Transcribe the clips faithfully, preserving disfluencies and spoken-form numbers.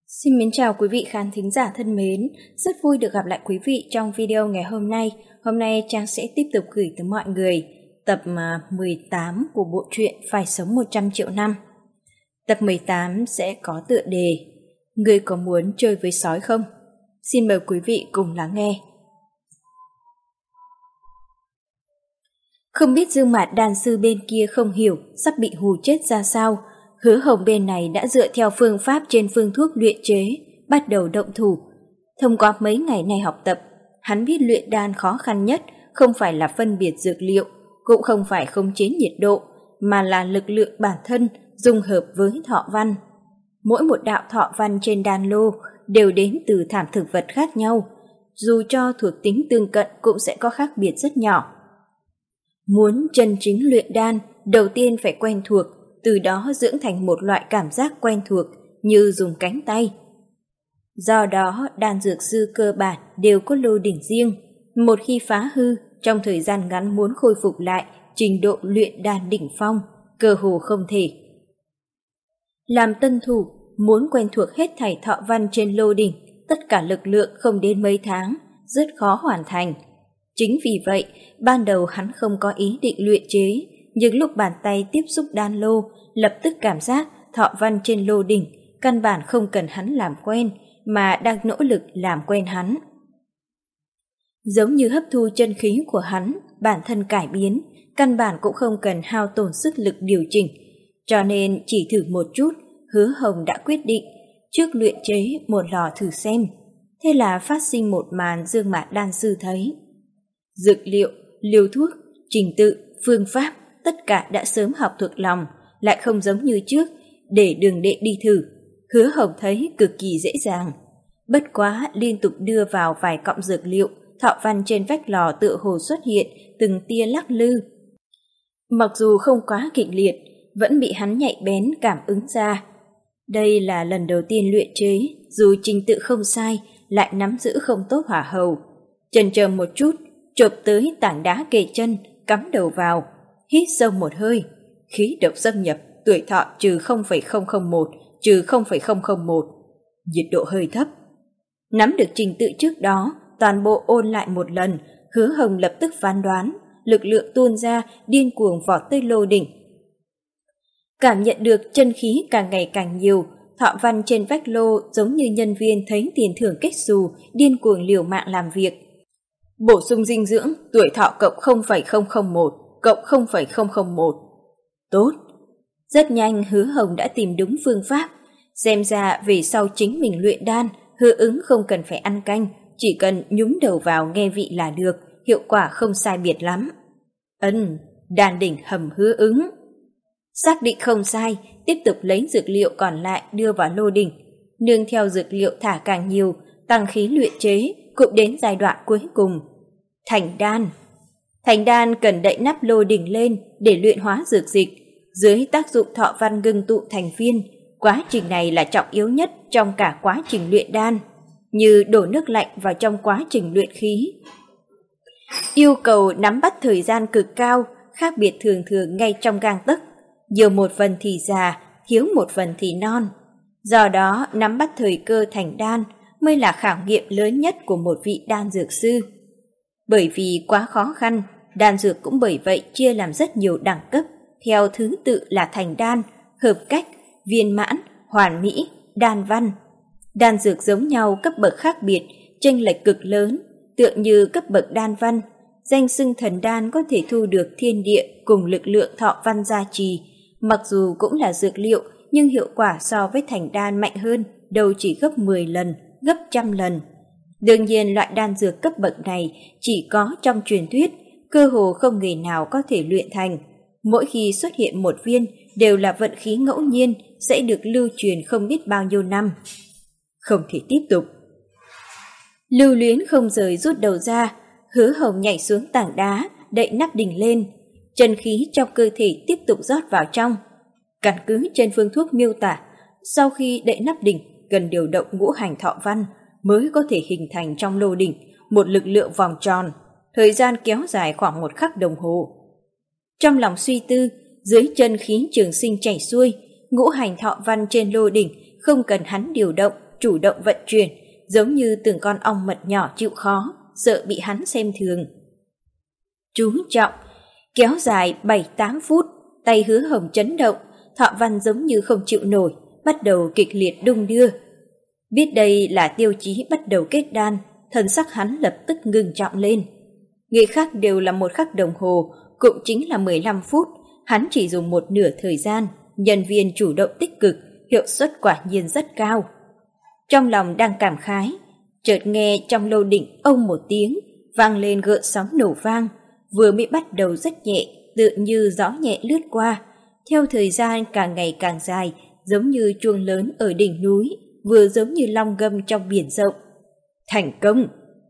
Xin mến chào quý vị khán thính giả thân mến, rất vui được gặp lại quý vị trong video ngày hôm nay. Hôm nay Trang sẽ tiếp tục gửi tới mọi người tập mười tám của bộ truyện Phải sống một trăm triệu năm. Tập mười tám sẽ có tựa đề Ngươi có muốn chơi với sói không? Xin mời quý vị cùng lắng nghe. Không biết Dương Mạt đan sư bên kia không hiểu sắp bị hù chết ra sao, Hứa Hồng bên này đã dựa theo phương pháp trên phương thuốc luyện chế, bắt đầu động thủ. Thông qua mấy ngày nay học tập, hắn biết luyện đan khó khăn nhất không phải là phân biệt dược liệu, cũng không phải khống chế nhiệt độ, mà là lực lượng bản thân dung hợp với thọ văn. Mỗi một đạo thọ văn trên đan lô đều đến từ thảm thực vật khác nhau, dù cho thuộc tính tương cận cũng sẽ có khác biệt rất nhỏ. Muốn chân chính luyện đan, đầu tiên phải quen thuộc, từ đó dưỡng thành một loại cảm giác quen thuộc như dùng cánh tay. Do đó, đan dược sư cơ bản đều có lô đỉnh riêng. Một khi phá hư, trong thời gian ngắn muốn khôi phục lại trình độ luyện đan đỉnh phong, cơ hồ không thể. Làm tân thủ, muốn quen thuộc hết thảy thọ văn trên lô đỉnh, tất cả lực lượng không đến mấy tháng, rất khó hoàn thành. Chính vì vậy, ban đầu hắn không có ý định luyện chế, nhưng lúc bàn tay tiếp xúc đan lô, lập tức cảm giác thọ văn trên lô đỉnh căn bản không cần hắn làm quen, mà đang nỗ lực làm quen hắn. Giống như hấp thu chân khí của hắn, bản thân cải biến, căn bản cũng không cần hao tổn sức lực điều chỉnh, cho nên chỉ thử một chút, Hứa Hồng đã quyết định trước luyện chế một lò thử xem. Thế là phát sinh một màn Dương Mạt đan sư thấy. Dược liệu, liều thuốc, trình tự, phương pháp, tất cả đã sớm học thuộc lòng, lại không giống như trước, để đường đệ đi thử. Hứa Hồng thấy cực kỳ dễ dàng. Bất quá liên tục đưa vào vài cọng dược liệu, thọ văn trên vách lò tựa hồ xuất hiện từng tia lắc lư. Mặc dù không quá kịch liệt, vẫn bị hắn nhạy bén cảm ứng ra. Đây là lần đầu tiên luyện chế, dù trình tự không sai, lại nắm giữ không tốt hỏa hầu. Chần chờ một chút, chộp tới tảng đá kề chân, cắm đầu vào, hít sâu một hơi, khí độc xâm nhập, tuổi thọ trừ không phẩy không không một, trừ không phẩy không không một, nhiệt độ hơi thấp. Nắm được trình tự trước đó, toàn bộ ôn lại một lần, Hứa Hồng lập tức phán đoán, lực lượng tuôn ra điên cuồng vọt tới lô đỉnh. Cảm nhận được chân khí càng ngày càng nhiều, thọ văn trên vách lô giống như nhân viên thấy tiền thưởng kết xù, điên cuồng liều mạng làm việc. Bổ sung dinh dưỡng, tuổi thọ cộng không phẩy không không một, cộng không phẩy không không một. Tốt. Rất nhanh Hứa Hồng đã tìm đúng phương pháp. Xem ra về sau chính mình luyện đan, hư ứng không cần phải ăn canh, chỉ cần nhúng đầu vào nghe vị là được, hiệu quả không sai biệt lắm. Ân, đan đỉnh hầm hứa ứng. Xác định không sai, tiếp tục lấy dược liệu còn lại đưa vào lô đỉnh. Nương theo dược liệu thả càng nhiều, tăng khí luyện chế, cũng đến giai đoạn cuối cùng. Thành đan. Thành đan cần đậy nắp lô đỉnh lên để luyện hóa dược dịch, dưới tác dụng thọ văn ngưng tụ thành viên. Quá trình này là trọng yếu nhất trong cả quá trình luyện đan, như đổ nước lạnh vào trong quá trình luyện khí. Yêu cầu nắm bắt thời gian cực cao, khác biệt thường thường ngay trong gang tấc, nhiều một phần thì già, thiếu một phần thì non. Do đó, nắm bắt thời cơ thành đan mới là khảo nghiệm lớn nhất của một vị đan dược sư. Bởi vì quá khó khăn, đan dược cũng bởi vậy chia làm rất nhiều đẳng cấp, theo thứ tự là thành đan, hợp cách, viên mãn, hoàn mỹ, đan văn. Đan dược giống nhau cấp bậc khác biệt, chênh lệch cực lớn, tựa như cấp bậc đan văn. Danh xưng thần đan có thể thu được thiên địa cùng lực lượng thọ văn gia trì, mặc dù cũng là dược liệu nhưng hiệu quả so với thành đan mạnh hơn, đâu chỉ gấp mười lần, gấp trăm lần. Đương nhiên loại đan dược cấp bậc này chỉ có trong truyền thuyết, cơ hồ không người nào có thể luyện thành. Mỗi khi xuất hiện một viên đều là vận khí ngẫu nhiên, sẽ được lưu truyền không biết bao nhiêu năm. Không thể tiếp tục. Lưu luyến không rời rút đầu ra, Hứa Hồng nhảy xuống tảng đá, đậy nắp đỉnh lên. Chân khí trong cơ thể tiếp tục rót vào trong. Căn cứ trên phương thuốc miêu tả, sau khi đậy nắp đỉnh, cần điều động ngũ hành thọ văn mới có thể hình thành trong lô đỉnh một lực lượng vòng tròn, thời gian kéo dài khoảng một khắc đồng hồ. Trong lòng suy tư, dưới chân khí trường sinh chảy xuôi, ngũ hành thọ văn trên lô đỉnh không cần hắn điều động, chủ động vận chuyển, giống như từng con ong mật nhỏ chịu khó, sợ bị hắn xem thường. Chú trọng, kéo dài bảy tám phút, tay Hứa Hồng chấn động, Thọ Văn giống như không chịu nổi, bắt đầu kịch liệt đung đưa. Biết đây là tiêu chí bắt đầu kết đan, thần sắc hắn lập tức ngưng trọng lên. Người khác đều là một khắc đồng hồ, cũng chính là mười lăm phút, hắn chỉ dùng một nửa thời gian, nhân viên chủ động tích cực, hiệu suất quả nhiên rất cao. Trong lòng đang cảm khái, chợt nghe trong lô đỉnh ông một tiếng, vang lên gợn sóng nổ vang, vừa mới bắt đầu rất nhẹ, tựa như gió nhẹ lướt qua, theo thời gian càng ngày càng dài, giống như chuông lớn ở đỉnh núi, vừa giống như long ngâm trong biển rộng. Thành công!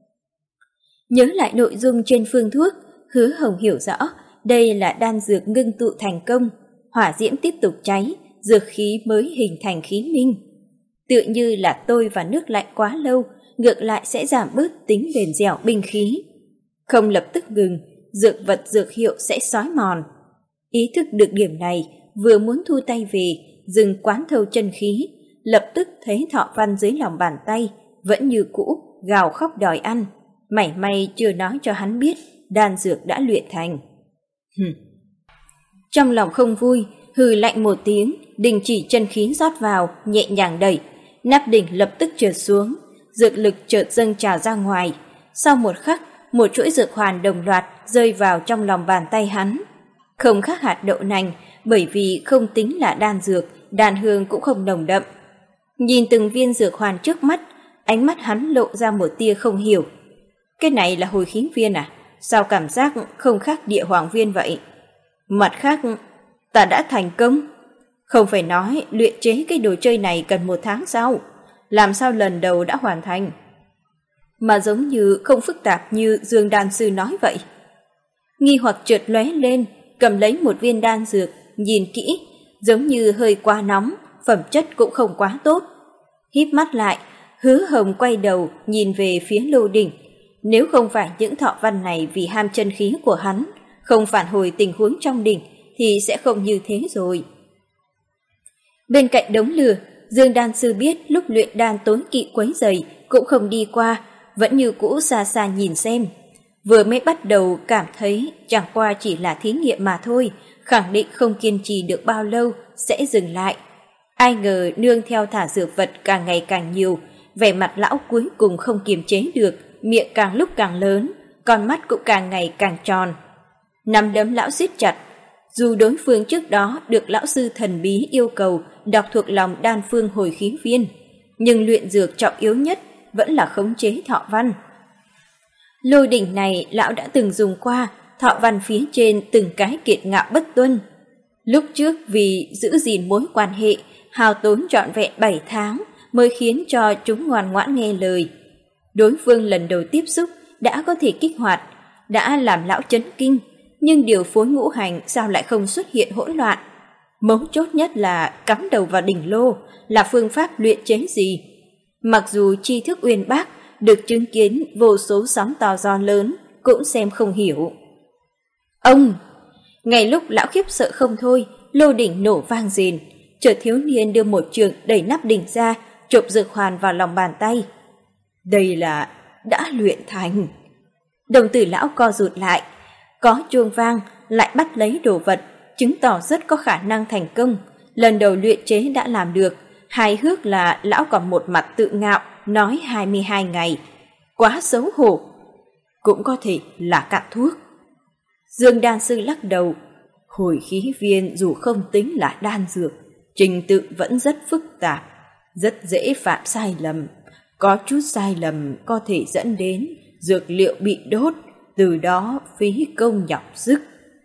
Nhớ lại nội dung trên phương thuốc, Hứa Hồng hiểu rõ, đây là đan dược ngưng tụ thành công, hỏa diễm tiếp tục cháy, dược khí mới hình thành khí minh. Tựa như là tôi và nước lạnh quá lâu, ngược lại sẽ giảm bớt tính bền dẻo binh khí. Không lập tức ngừng, dược vật dược hiệu sẽ xói mòn. Ý thức được điểm này, vừa muốn thu tay về, dừng quán thâu chân khí, lập tức thấy Thọ Văn dưới lòng bàn tay, vẫn như cũ, gào khóc đòi ăn. Mảy may chưa nói cho hắn biết, đan dược đã luyện thành. Hừm. Trong lòng không vui, hừ lạnh một tiếng, đình chỉ chân khí rót vào, nhẹ nhàng đẩy. Nắp đỉnh lập tức trượt xuống, dược lực chợt dâng trào ra ngoài. Sau một khắc, một chuỗi dược hoàn đồng loạt rơi vào trong lòng bàn tay hắn. Không khác hạt đậu nành, bởi vì không tính là đan dược, đan hương cũng không nồng đậm. Nhìn từng viên dược hoàn trước mắt, ánh mắt hắn lộ ra một tia không hiểu. Cái này là hồi khí viên à? Sao cảm giác không khác địa hoàng viên vậy? Mặt khác, ta đã thành công. Không phải nói luyện chế cái đồ chơi này cần một tháng sau. Làm sao lần đầu đã hoàn thành? Mà giống như không phức tạp như Dương Đan Sư nói vậy. Nghi hoặc chợt lóe lên, cầm lấy một viên đan dược, nhìn kỹ, giống như hơi quá nóng, phẩm chất cũng không quá tốt. Híp mắt lại, Hứa Hồng quay đầu nhìn về phía lô đỉnh. Nếu không phải những Thọ Văn này vì ham chân khí của hắn, không phản hồi tình huống trong đỉnh, thì sẽ không như thế rồi. Bên cạnh đống lửa, Dương Đan Sư biết lúc luyện đan tối kỵ quấy rầy cũng không đi qua, vẫn như cũ xa xa nhìn xem. Vừa mới bắt đầu cảm thấy chẳng qua chỉ là thí nghiệm mà thôi, khẳng định không kiên trì được bao lâu, sẽ dừng lại. Ai ngờ nương theo thả dược vật càng ngày càng nhiều, vẻ mặt lão cuối cùng không kiềm chế được, miệng càng lúc càng lớn, con mắt cũng càng ngày càng tròn. Nắm đấm lão siết chặt, dù đối phương trước đó được lão sư thần bí yêu cầu đọc thuộc lòng đan phương hồi khí viên, nhưng luyện dược trọng yếu nhất vẫn là khống chế Thọ Văn. Lôi đỉnh này lão đã từng dùng qua, Thọ Văn phía trên từng cái kiệt ngạo bất tuân. Lúc trước vì giữ gìn mối quan hệ, hao tốn trọn vẹn bảy tháng mới khiến cho chúng ngoan ngoãn nghe lời. Đối phương lần đầu tiếp xúc đã có thể kích hoạt, đã làm lão chấn kinh, nhưng điều phối ngũ hành sao lại không xuất hiện hỗn loạn? Mấu chốt nhất là cắm đầu vào đỉnh lô là phương pháp luyện chế gì? Mặc dù tri thức uyên bác, được chứng kiến vô số sóng to gió lớn, cũng xem không hiểu. Ông! Ngay lúc lão khiếp sợ không thôi, lô đỉnh nổ vang rền, chợt thiếu niên đưa một trường đẩy nắp đỉnh ra, chộp dược hoàn vào lòng bàn tay. Đây là đã luyện thành. Đồng tử lão co rụt lại, có chuông vang, lại bắt lấy đồ vật, chứng tỏ rất có khả năng thành công. Lần đầu luyện chế đã làm được, hài hước là lão còn một mặt tự ngạo, nói hai mươi hai ngày. Quá xấu hổ. Cũng có thể là cạn thuốc. Dương Đan Sư lắc đầu, hồi khí viên dù không tính là đan dược, trình tự vẫn rất phức tạp, rất dễ phạm sai lầm. Có chút sai lầm có thể dẫn đến dược liệu bị đốt, từ đó phí công nhọc sức.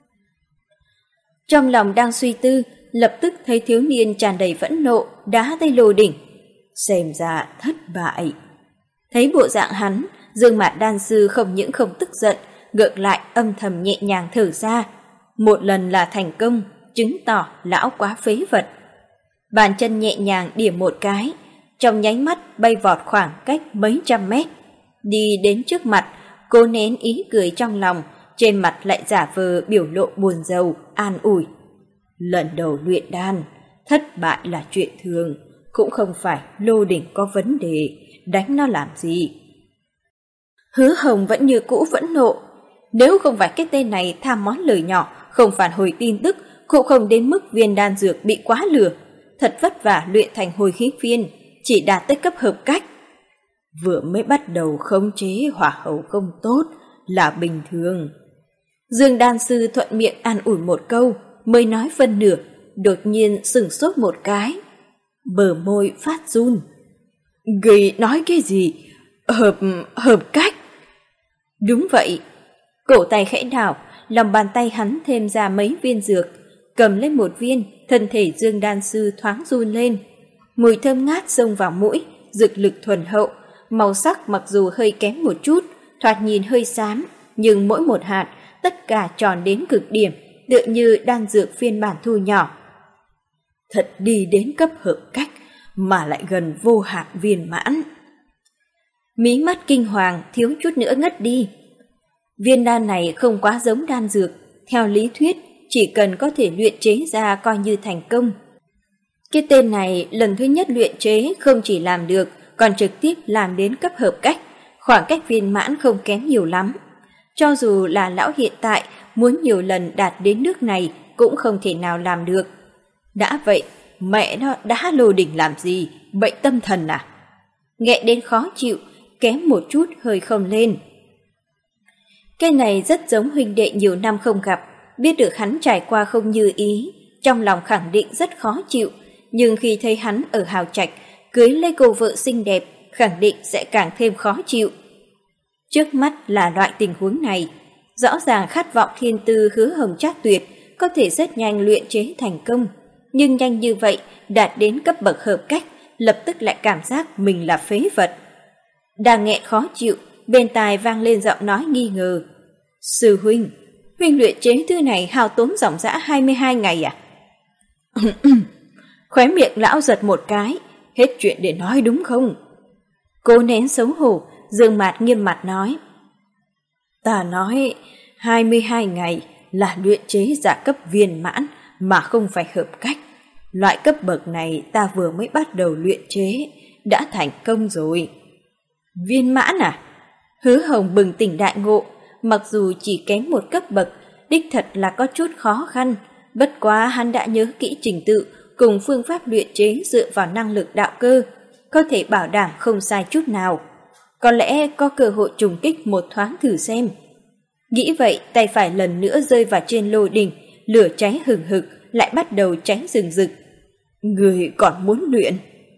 Trong lòng đang suy tư, lập tức thấy thiếu niên tràn đầy phẫn nộ, đá tay lô đỉnh. Xem ra thất bại. Thấy bộ dạng hắn, Dương Mạt Đan Sư không những không tức giận, ngược lại âm thầm nhẹ nhàng thở ra. Một lần là thành công, chứng tỏ lão quá phế vật. Bàn chân nhẹ nhàng điểm một cái, trong nháy mắt bay vọt khoảng cách mấy trăm mét. Đi đến trước mặt, cố nén ý cười trong lòng, trên mặt lại giả vờ biểu lộ buồn rầu, an ủi. Lần đầu luyện đan, thất bại là chuyện thường, cũng không phải lô đỉnh có vấn đề, đánh nó làm gì. Hứa Hồng vẫn như cũ vẫn nộ. Nếu không phải cái tên này tham món lời nhỏ, không phản hồi tin tức, cũng không đến mức viên đan dược bị quá lừa. Thật vất vả luyện thành hồi khí viên, chỉ đạt tới cấp hợp cách. Vừa mới bắt đầu khống chế hỏa hầu không tốt là bình thường. Dương đan sư thuận miệng an ủi một câu, mới nói phân nửa, đột nhiên sửng sốt một cái. Bờ môi phát run. Người nói cái gì? Hợp... hợp cách? Đúng vậy. Cổ tay khẽ đảo, lòng bàn tay hắn thêm ra mấy viên dược, cầm lên một viên, thân thể Dương đan sư thoáng run lên. Mùi thơm ngát xông vào mũi, dược lực thuần hậu, màu sắc mặc dù hơi kém một chút, thoạt nhìn hơi xám, nhưng mỗi một hạt tất cả tròn đến cực điểm, tựa như đan dược phiên bản thu nhỏ. Thật đi đến cấp hợp cách mà lại gần vô hạn viên mãn. Mí mắt kinh hoàng thiếu chút nữa ngất đi. Viên đan này không quá giống đan dược, theo lý thuyết chỉ cần có thể luyện chế ra coi như thành công. Cái tên này lần thứ nhất luyện chế không chỉ làm được, còn trực tiếp làm đến cấp hợp cách, khoảng cách viên mãn không kém nhiều lắm. Cho dù là lão hiện tại muốn nhiều lần đạt đến nước này cũng không thể nào làm được. Đã vậy, mẹ nó đã lô đỉnh làm gì, bệnh tâm thần à? Nghẹn đến khó chịu, kém một chút hơi không lên. Cái này rất giống huynh đệ nhiều năm không gặp, biết được hắn trải qua không như ý, trong lòng khẳng định rất khó chịu, nhưng khi thấy hắn ở hào trạch, cưới lấy cô vợ xinh đẹp, khẳng định sẽ càng thêm khó chịu. Trước mắt là loại tình huống này, rõ ràng khát vọng thiên tư Hứa Hồng Trác Tuyệt có thể rất nhanh luyện chế thành công, nhưng nhanh như vậy đạt đến cấp bậc hợp cách, lập tức lại cảm giác mình là phế vật. Đang nghẹn khó chịu, bên tai vang lên giọng nói nghi ngờ. Sư huynh, huynh luyện chế thứ này hao tốn dòng dã hai mươi hai ngày à? Khóe miệng lão giật một cái, hết chuyện để nói đúng không? Cố nén xấu hổ, Dương Mạt nghiêm mặt nói. Ta nói hai mươi hai ngày là luyện chế giả cấp viên mãn mà không phải hợp cách. Loại cấp bậc này ta vừa mới bắt đầu luyện chế, đã thành công rồi. Viên mãn à? Hứa Hồng bừng tỉnh đại ngộ, mặc dù chỉ kém một cấp bậc, đích thật là có chút khó khăn, bất quá hắn đã nhớ kỹ trình tự cùng phương pháp luyện chế dựa vào năng lực đạo cơ, có thể bảo đảm không sai chút nào. Có lẽ có cơ hội trùng kích một thoáng thử xem. Nghĩ vậy, tay phải lần nữa rơi vào trên lô đỉnh, lửa cháy hừng hực, lại bắt đầu cháy rừng rực. Người còn muốn luyện?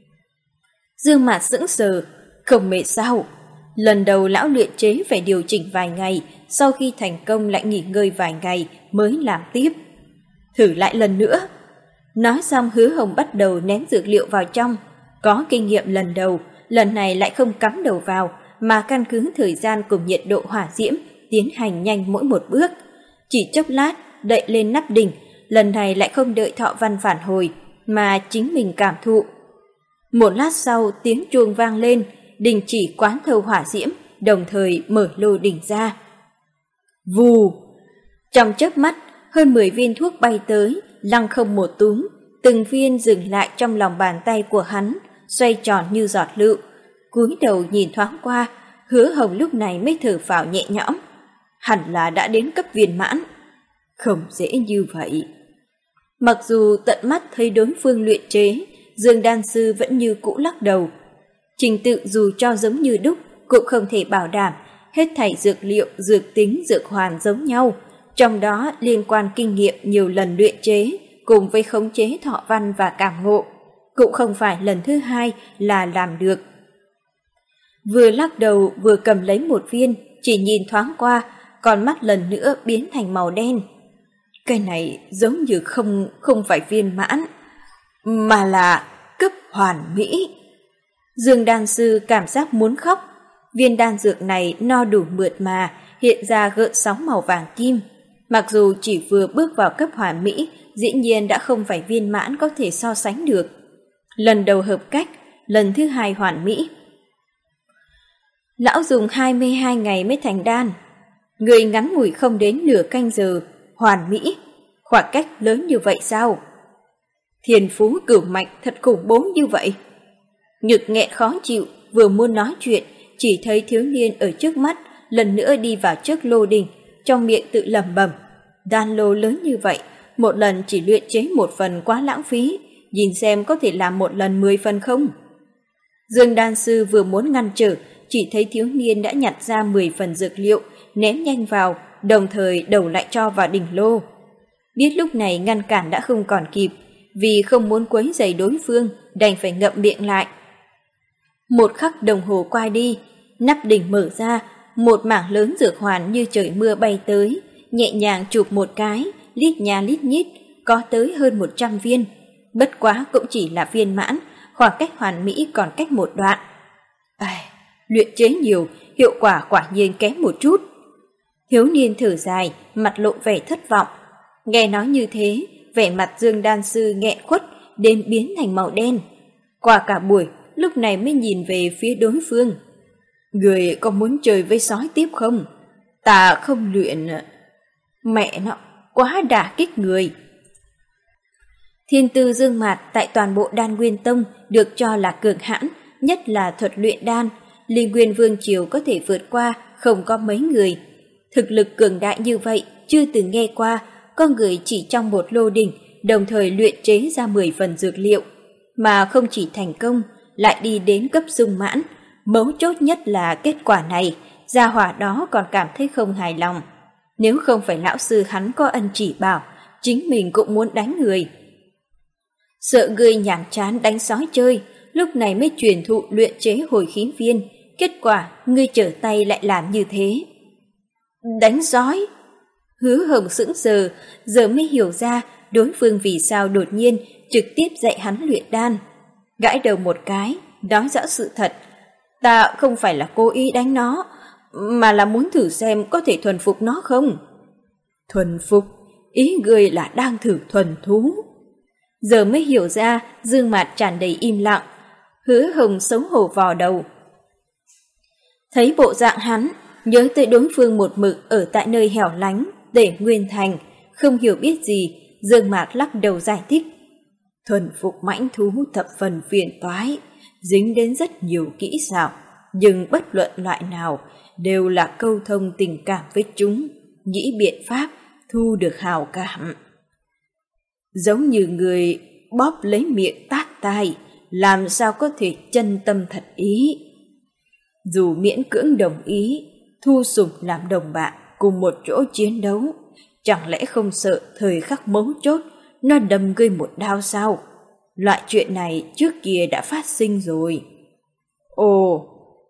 Dương Mạt sững sờ, không mệt sao? Lần đầu lão luyện chế phải điều chỉnh vài ngày, sau khi thành công lại nghỉ ngơi vài ngày mới làm tiếp. Thử lại lần nữa. Nói xong Hứa Hồng bắt đầu ném dược liệu vào trong. Có kinh nghiệm lần đầu, lần này lại không cắm đầu vào, mà căn cứ thời gian cùng nhiệt độ hỏa diễm tiến hành nhanh mỗi một bước. Chỉ chốc lát, đậy lên nắp đỉnh, lần này lại không đợi Thọ Văn phản hồi, mà chính mình cảm thụ. Một lát sau tiếng chuông vang lên, đình chỉ quán thâu hỏa diễm, đồng thời mở lô đỉnh ra. Vù! Trong chớp mắt, hơn mười viên thuốc bay tới, lăng không một túm, từng viên dừng lại trong lòng bàn tay của hắn, xoay tròn như giọt lựu. Cúi đầu nhìn thoáng qua, Hứa Hồng lúc này mới thở phào nhẹ nhõm. Hẳn là đã đến cấp viên mãn. Không dễ như vậy. Mặc dù tận mắt thấy đối phương luyện chế, Dương đan sư vẫn như cũ lắc đầu. Trình tự dù cho giống như đúc cũng không thể bảo đảm, hết thảy dược liệu, dược tính, dược hoàn giống nhau, trong đó liên quan kinh nghiệm nhiều lần luyện chế cùng với khống chế thọ văn và cảm ngộ, cũng không phải lần thứ hai là làm được. Vừa lắc đầu vừa cầm lấy một viên, chỉ nhìn thoáng qua, con mắt lần nữa biến thành màu đen. Cái này giống như không không phải viên mãn, mà là cấp hoàn mỹ. Dương đan sư cảm giác muốn khóc. Viên đan dược này no đủ mượt mà, hiện ra gợn sóng màu vàng kim. Mặc dù chỉ vừa bước vào cấp hoàn mỹ, dĩ nhiên đã không phải viên mãn có thể so sánh được. Lần đầu hợp cách, lần thứ hai hoàn mỹ. Lão dùng hai mươi hai ngày mới thành đan. Người ngắn ngủi không đến nửa canh giờ, hoàn mỹ. Khoảng cách lớn như vậy sao? Thiên phú cửu mạch thật khủng bố như vậy. Nhược nghẹn khó chịu, vừa muốn nói chuyện, chỉ thấy thiếu niên ở trước mắt lần nữa đi vào trước lô đỉnh, trong miệng tự lẩm bẩm: đan lô lớn như vậy, một lần chỉ luyện chế một phần quá lãng phí, nhìn xem có thể làm một lần mười phần không. Dương đan sư vừa muốn ngăn trở, chỉ thấy thiếu niên đã nhặt ra mười phần dược liệu, ném nhanh vào, đồng thời đầu lại cho vào đỉnh lô. Biết lúc này ngăn cản đã không còn kịp, vì không muốn quấy rầy đối phương, đành phải ngậm miệng lại. Một khắc đồng hồ qua đi, nắp đỉnh mở ra, một mảng lớn dược hoàn như trời mưa bay tới, nhẹ nhàng chụp một cái, lít nha lít nhít, có tới hơn một trăm viên. Bất quá cũng chỉ là viên mãn, khoảng cách hoàn mỹ còn cách một đoạn. À, luyện chế nhiều, hiệu quả quả nhiên kém một chút. Thiếu niên thở dài, mặt lộ vẻ thất vọng. Nghe nói như thế, vẻ mặt Dương đan sư nghẹn khuất đến biến thành màu đen. Qua cả buổi, lúc này mới nhìn về phía đối phương. Người có muốn chơi với sói tiếp không? Ta không luyện. Mẹ nó, quá đả kích người. Thiên tư Dương Mạt tại toàn bộ Đan Nguyên Tông được cho là cường hãn, nhất là thuật luyện đan. Linh Nguyên Vương Triều có thể vượt qua không có mấy người. Thực lực cường đại như vậy chưa từng nghe qua, có người chỉ trong một lô đỉnh đồng thời luyện chế ra mười phần dược liệu, mà không chỉ thành công, lại đi đến cấp dung mãn. Mấu chốt nhất là kết quả này, gia hỏa đó còn cảm thấy không hài lòng. Nếu không phải lão sư hắn có ân chỉ bảo, chính mình cũng muốn đánh người. Sợ ngươi nhàm chán đánh sói chơi, lúc này mới truyền thụ luyện chế hồi khí viên, kết quả ngươi trở tay lại làm như thế. Đánh sói? Hứa Hồng sững sờ, giờ mới hiểu ra đối phương vì sao đột nhiên trực tiếp dạy hắn luyện đan. Gãi đầu một cái, nói rõ sự thật. Ta không phải là cố ý đánh nó, mà là muốn thử xem có thể thuần phục nó không. Thuần phục? Ý người là đang thử thuần thú. Giờ mới hiểu ra, Dương Mạt tràn đầy im lặng. Hứa Hồng xấu hổ vò đầu. Thấy bộ dạng hắn, nhớ tới đối phương một mực ở tại nơi hẻo lánh, Tể Nguyên Thành, không hiểu biết gì, Dương Mạt lắc đầu giải thích. Thuần phục mãnh thú thập phần phiền toái, dính đến rất nhiều kỹ xảo, nhưng bất luận loại nào đều là câu thông tình cảm với chúng, nghĩ biện pháp thu được hào cảm. Giống như người bóp lấy miệng tát tai, làm sao có thể chân tâm thật ý. Dù miễn cưỡng đồng ý, thu sủng làm đồng bạn cùng một chỗ chiến đấu, chẳng lẽ không sợ thời khắc mấu chốt nó đâm ngươi một đao sao? Loại chuyện này trước kia đã phát sinh rồi. Ồ!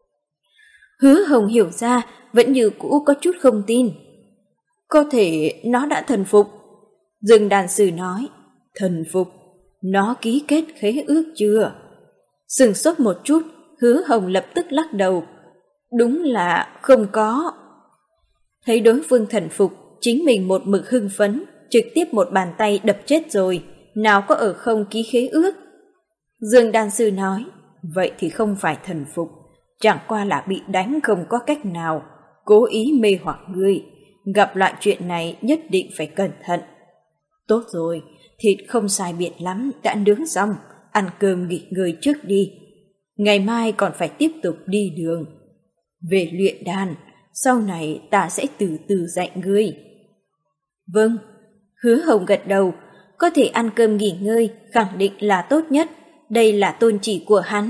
Hứa Hồng hiểu ra, vẫn như cũ có chút không tin. Có thể nó đã thần phục. Dương đàn sư nói, thần phục, nó ký kết khế ước chưa? Sừng sốt một chút, Hứa Hồng lập tức lắc đầu. Đúng là không có. Thấy đối phương thần phục, chính mình một mực hưng phấn, trực tiếp một bàn tay đập chết rồi, nào có ở không ký khế ước. Dương đan sư nói, vậy thì không phải thần phục, chẳng qua là bị đánh không có cách nào, cố ý mê hoặc ngươi, gặp loại chuyện này nhất định phải cẩn thận. Tốt rồi, thịt không sai biệt lắm, đã nướng xong, ăn cơm nghỉ ngơi trước đi. Ngày mai còn phải tiếp tục đi đường. Về luyện đan, sau này ta sẽ từ từ dạy ngươi. Vâng, Hứa Hồng gật đầu, có thể ăn cơm nghỉ ngơi khẳng định là tốt nhất, đây là tôn chỉ của hắn.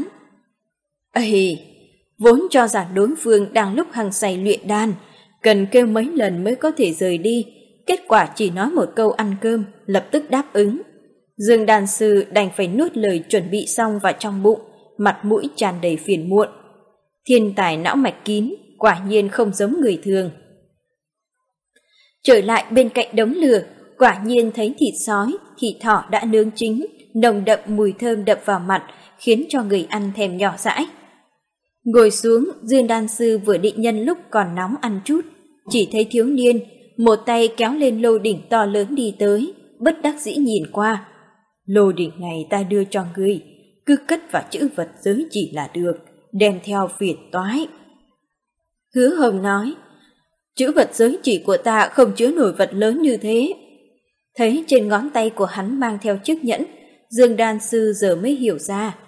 Ây, vốn cho rằng đối phương đang lúc hăng say luyện đan, cần kêu mấy lần mới có thể rời đi, kết quả chỉ nói một câu ăn cơm, lập tức đáp ứng. Dương đan sư đành phải nuốt lời chuẩn bị xong vào trong bụng, mặt mũi tràn đầy phiền muộn. Thiên tài não mạch kín, quả nhiên không giống người thường. Trở lại bên cạnh đống lửa, quả nhiên thấy thịt sói, thịt thỏ đã nướng chín, nồng đậm mùi thơm đập vào mặt, khiến cho người ăn thèm nhỏ dãi. Ngồi xuống, Dương đan sư vừa định nhân lúc còn nóng ăn chút, chỉ thấy thiếu niên, một tay kéo lên lô đỉnh to lớn đi tới, bất đắc dĩ nhìn qua. Lô đỉnh này ta đưa cho ngươi, cứ cất vào chữ vật giới chỉ là được, đem theo phiền toái. Hứa Hồng nói, chữ vật giới chỉ của ta không chứa nổi vật lớn như thế. Thấy trên ngón tay của hắn mang theo chiếc nhẫn, Dương đan sư giờ mới hiểu ra.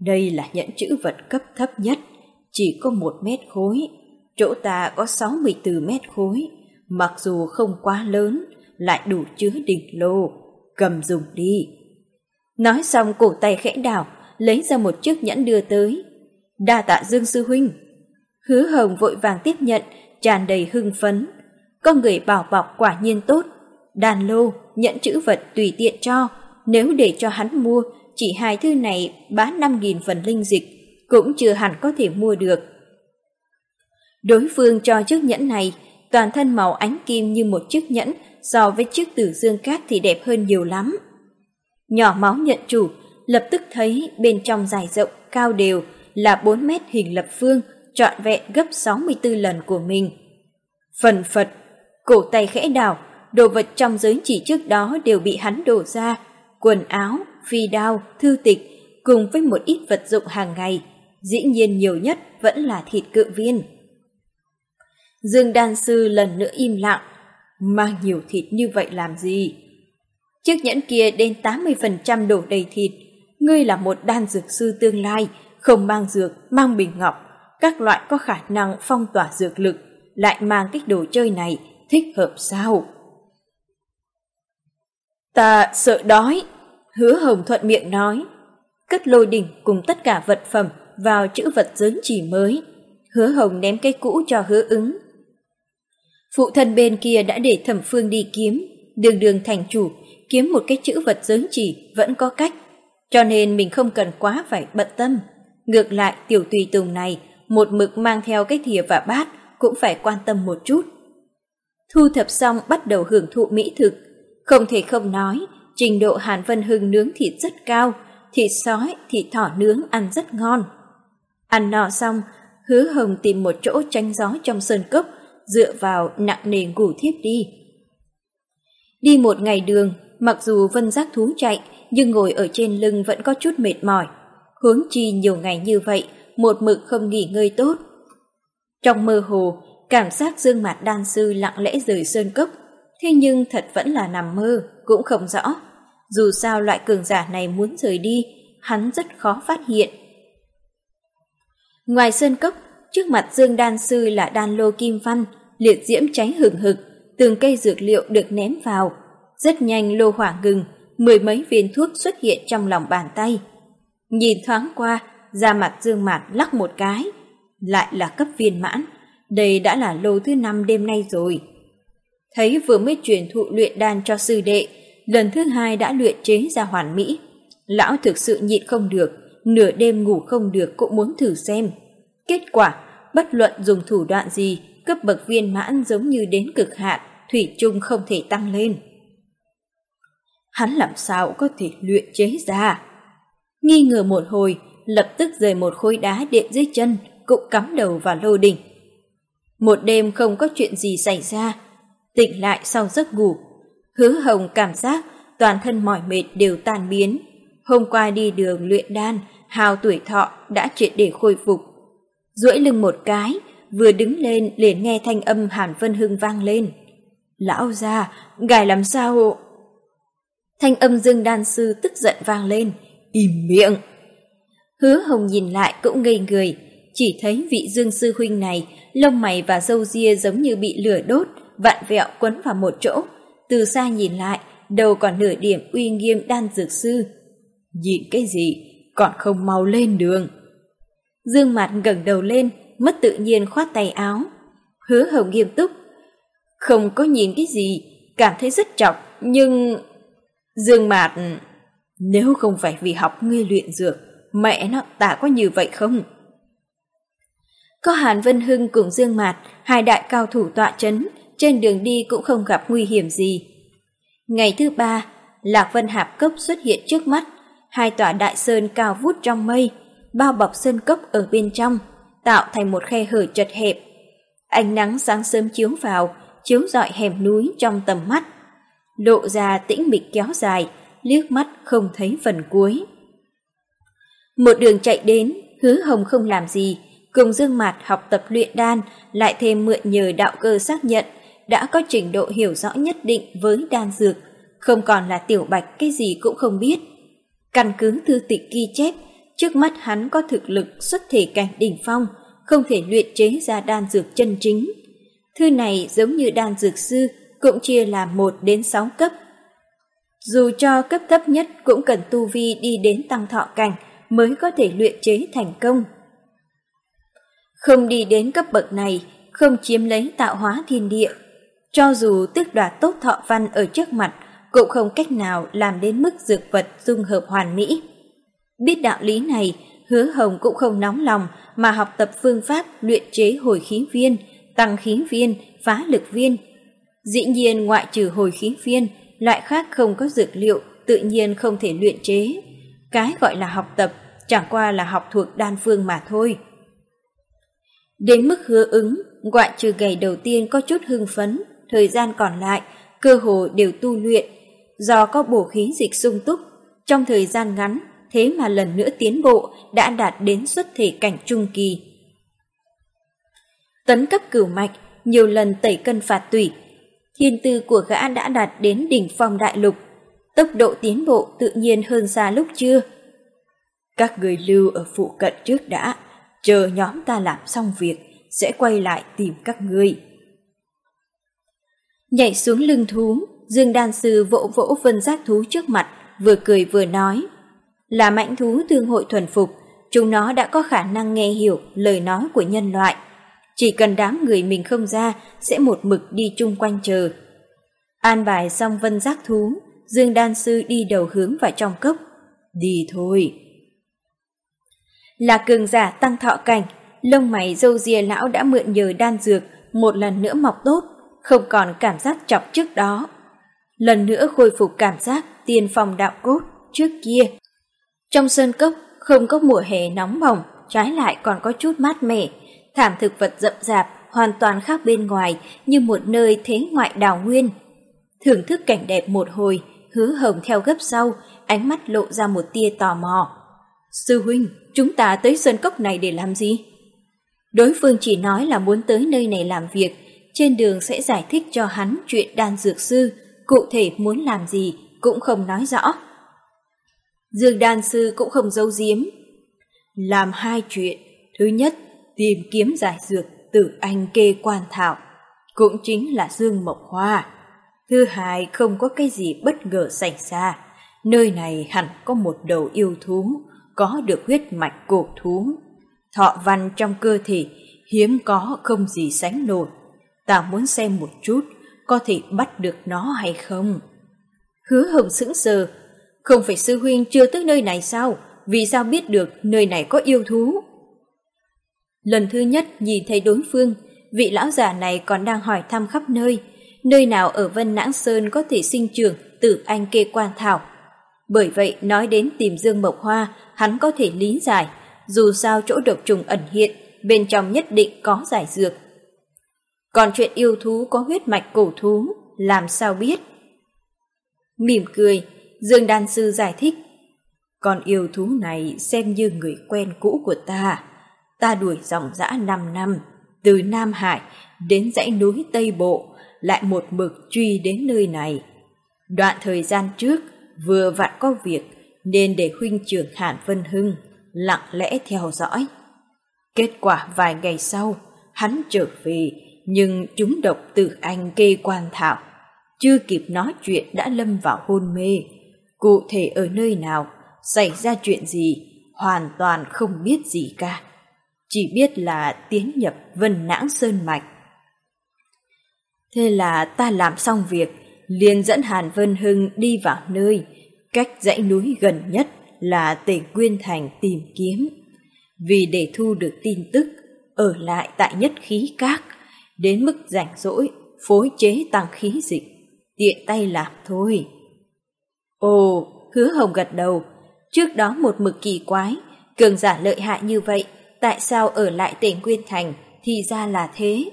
Đây là nhẫn chữ vật cấp thấp nhất, chỉ có một mét khối, chỗ ta có sáu mươi tư mét khối, mặc dù không quá lớn, lại đủ chứa đỉnh lô, cầm dùng đi. Nói xong cổ tay khẽ đảo, lấy ra một chiếc nhẫn đưa tới. Đa tạ Dương sư huynh. Hứa Hồng vội vàng tiếp nhận, tràn đầy hưng phấn. Có người bảo bọc quả nhiên tốt, đàn lô, nhẫn chữ vật tùy tiện cho, nếu để cho hắn mua, chỉ hai thứ này bán năm nghìn phần linh dịch, cũng chưa hẳn có thể mua được. Đối phương cho chiếc nhẫn này, toàn thân màu ánh kim như một chiếc nhẫn, so với chiếc Tử Dương Các thì đẹp hơn nhiều lắm. Nhỏ máu nhận chủ, lập tức thấy bên trong dài rộng, cao đều là bốn mét hình lập phương, trọn vẹn gấp sáu mươi tư lần của mình. Phần phật, cổ tay khẽ đảo, đồ vật trong giới chỉ trước đó đều bị hắn đổ ra, quần áo, phi đao, thư tịch, cùng với một ít vật dụng hàng ngày, dĩ nhiên nhiều nhất vẫn là thịt cự viên. Dương đan sư lần nữa im lặng, mang nhiều thịt như vậy làm gì? Chiếc nhẫn kia đến tám mươi phần trăm đổ đầy thịt, ngươi là một đan dược sư tương lai, không mang dược, mang bình ngọc, các loại có khả năng phong tỏa dược lực, lại mang cái đồ chơi này, thích hợp sao? Ta sợ đói, Hứa Hồng thuận miệng nói, cất lôi đỉnh cùng tất cả vật phẩm vào chữ vật giới chỉ mới. Hứa Hồng ném cái cũ cho Hứa Ứng. Phụ thân bên kia đã để Thẩm Phương đi kiếm, đường đường thành chủ, kiếm một cái chữ vật giới chỉ vẫn có cách, cho nên mình không cần quá phải bận tâm. Ngược lại tiểu tùy tùng này, một mực mang theo cái thìa và bát, cũng phải quan tâm một chút. Thu thập xong bắt đầu hưởng thụ mỹ thực, không thể không nói, trình độ Hàn Vân Hưng nướng thịt rất cao, thịt sói, thịt thỏ nướng ăn rất ngon. Ăn no xong, Hứa Hồng tìm một chỗ tránh gió trong sơn cốc, dựa vào nặng nề ngủ thiếp đi. Đi một ngày đường, mặc dù vân giác thú chạy, nhưng ngồi ở trên lưng vẫn có chút mệt mỏi. Huống chi nhiều ngày như vậy, một mực không nghỉ ngơi tốt. Trong mơ hồ, cảm giác Dương Mạt đan sư lặng lẽ rời sơn cốc, thế nhưng thật vẫn là nằm mơ, cũng không rõ. Dù sao loại cường giả này muốn rời đi, hắn rất khó phát hiện. Ngoài sơn cốc, trước mặt Dương đan sư là đan lô kim văn, liệt diễm cháy hừng hực, từng cây dược liệu được ném vào. Rất nhanh lô hỏa ngừng, mười mấy viên thuốc xuất hiện trong lòng bàn tay. Nhìn thoáng qua, da mặt Dương Mạt lắc một cái, lại là cấp viên mãn, đây đã là lô thứ năm đêm nay rồi. Thấy vừa mới truyền thụ luyện đan cho sư đệ, lần thứ hai đã luyện chế ra hoàn mỹ. Lão thực sự nhịn không được, nửa đêm ngủ không được cũng muốn thử xem. Kết quả, bất luận dùng thủ đoạn gì, cấp bậc viên mãn giống như đến cực hạn, thủy chung không thể tăng lên. Hắn làm sao có thể luyện chế ra? Nghi ngờ một hồi, lập tức rời một khối đá đệm dưới chân, cũng cắm đầu vào lô đỉnh. Một đêm không có chuyện gì xảy ra, tỉnh lại sau giấc ngủ, Hứa Hồng cảm giác toàn thân mỏi mệt đều tan biến. Hôm qua đi đường luyện đan, hao tuổi thọ đã triệt để khôi phục. Duỗi lưng một cái, vừa đứng lên liền nghe thanh âm Hàn Vân Hưng vang lên. Lão gia, ngài làm sao? Thanh âm Dương đan sư tức giận vang lên. Im miệng! Hứa Hồng nhìn lại cũng ngây người, chỉ thấy vị Dương sư huynh này, lông mày và râu ria giống như bị lửa đốt, vặn vẹo quấn vào một chỗ. Từ xa nhìn lại, đầu còn nửa điểm uy nghiêm đan dược sư. Nhìn cái gì, còn không mau lên đường. Dương Mạt ngẩng đầu lên, mất tự nhiên khoát tay áo. Hứa Hồng nghiêm túc. Không có nhìn cái gì, cảm thấy rất chọc, nhưng... Dương Mạt, nếu không phải vì học ngươi luyện dược, mẹ nó ta có như vậy không? Có Hàn Vân Hưng cùng Dương Mạt, hai đại cao thủ tọa chấn, trên đường đi cũng không gặp nguy hiểm gì. Ngày thứ ba, Lạc Vân Hạp Cốc xuất hiện trước mắt, hai tòa đại sơn cao vút trong mây, bao bọc sơn cốc ở bên trong, tạo thành một khe hở chật hẹp. Ánh nắng sáng sớm chiếu vào, chiếu rọi hẻm núi trong tầm mắt, lộ ra tĩnh mịch kéo dài, liếc mắt không thấy phần cuối. Một đường chạy đến, Hứa Hồng không làm gì, cùng Dương Mạt học tập luyện đan, lại thêm mượn nhờ đạo cơ xác nhận, đã có trình độ hiểu rõ nhất định với đan dược, không còn là tiểu bạch cái gì cũng không biết. Căn cứ thư tịch ghi chép, trước mắt hắn có thực lực xuất thể cảnh đỉnh phong, không thể luyện chế ra đan dược chân chính. Thư này giống như đan dược sư cũng chia làm một đến sáu cấp. Dù cho cấp thấp nhất cũng cần tu vi đi đến tăng thọ cảnh mới có thể luyện chế thành công. Không đi đến cấp bậc này, không chiếm lấy tạo hóa thiên địa, cho dù tước đoạt tốt thọ văn ở trước mặt cũng không cách nào làm đến mức dược vật dung hợp hoàn mỹ. Biết đạo lý này, Hứa Hồng cũng không nóng lòng mà học tập phương pháp luyện chế hồi khí viên, tăng khí viên, phá lực viên. Dĩ nhiên ngoại trừ hồi khí viên, loại khác không có dược liệu tự nhiên không thể luyện chế. Cái gọi là học tập chẳng qua là học thuộc đan phương mà thôi. Đến mức Hứa Ứng, ngoại trừ ngày đầu tiên có chút hưng phấn, thời gian còn lại cơ hồ đều tu luyện. Do có bổ khí dịch sung túc, trong thời gian ngắn thế mà lần nữa tiến bộ đã đạt đến xuất thể cảnh trung kỳ. Tấn cấp cửu mạch, nhiều lần tẩy cân phạt tủy, thiên tư của gã đã đạt đến đỉnh phong đại lục, tốc độ tiến bộ tự nhiên hơn xa lúc chưa. Các người lưu ở phụ cận trước đã, chờ nhóm ta làm xong việc sẽ quay lại tìm các ngươi. Nhảy xuống lưng thú, Dương đan sư vỗ vỗ vân giác thú trước mặt, vừa cười vừa nói. Là mãnh thú thương hội thuần phục, chúng nó đã có khả năng nghe hiểu lời nói của nhân loại. Chỉ cần đám người mình không ra, sẽ một mực đi chung quanh chờ. An bài xong vân giác thú, Dương đan sư đi đầu hướng vào trong cốc. Đi thôi. Là cường giả tăng thọ cảnh, lông mày râu ria lão đã mượn nhờ đan dược, một lần nữa mọc tốt, không còn cảm giác chọc trước đó. Lần nữa khôi phục cảm giác tiên phong đạo cốt trước kia. Trong sơn cốc không có mùa hè nóng bỏng, trái lại còn có chút mát mẻ. Thảm thực vật rậm rạp, hoàn toàn khác bên ngoài, như một nơi thế ngoại đào nguyên. Thưởng thức cảnh đẹp một hồi, Hứa Hồng theo gấp sau, ánh mắt lộ ra một tia tò mò. Sư huynh, chúng ta tới sơn cốc này để làm gì? Đối phương chỉ nói là muốn tới nơi này làm việc, trên đường sẽ giải thích cho hắn chuyện đan dược sư, cụ thể muốn làm gì cũng không nói rõ. Dương đan sư cũng không giấu giếm. Làm hai chuyện, thứ nhất, tìm kiếm giải dược từ anh kê quan thảo, cũng chính là Dương Mộc Hoa. Thứ hai, không có cái gì bất ngờ xảy ra, nơi này hẳn có một đầu yêu thú, có được huyết mạch cổ thú. Thọ văn trong cơ thể hiếm có không gì sánh nổi. Ta muốn xem một chút có thể bắt được nó hay không. Hứa Hồng sững sờ. Không phải sư huynh chưa tới nơi này sao? Vì sao biết được nơi này có yêu thú? Lần thứ nhất nhìn thấy đối phương, vị lão già này còn đang hỏi thăm khắp nơi, nơi nào ở Vân Nãng Sơn có thể sinh trưởng tử anh kê quan thảo. Bởi vậy nói đến tìm Dương Mộc Hoa, hắn có thể lý giải, dù sao chỗ độc trùng ẩn hiện, bên trong nhất định có giải dược. Còn chuyện yêu thú có huyết mạch cổ thú, làm sao biết? Mỉm cười, Dương đan sư giải thích. Con yêu thú này xem như người quen cũ của ta. Ta đuổi dòng dã năm năm, từ Nam Hải đến dãy núi Tây Bộ, lại một mực truy đến nơi này. Đoạn thời gian trước, vừa vặn có việc, nên để huynh trưởng Hàn Vân Hưng lặng lẽ theo dõi. Kết quả vài ngày sau, hắn trở về, nhưng trúng độc tử anh kê quan thảo. Chưa kịp nói chuyện đã lâm vào hôn mê. Cụ thể ở nơi nào, xảy ra chuyện gì, hoàn toàn không biết gì cả. Chỉ biết là tiến nhập Vân Nãng Sơn Mạch. Thế là ta làm xong việc, liền dẫn Hàn Vân Hưng đi vào nơi, cách dãy núi gần nhất là Tề Nguyên Thành tìm kiếm. Vì để thu được tin tức, ở lại tại Nhất Khí Các, đến mức rảnh rỗi, phối chế tăng khí dịch, tiện tay làm thôi. Ồ, Hứa Hồng gật đầu, trước đó một mực kỳ quái, cường giả lợi hại như vậy, tại sao ở lại Tề Nguyên Thành, thì ra là thế.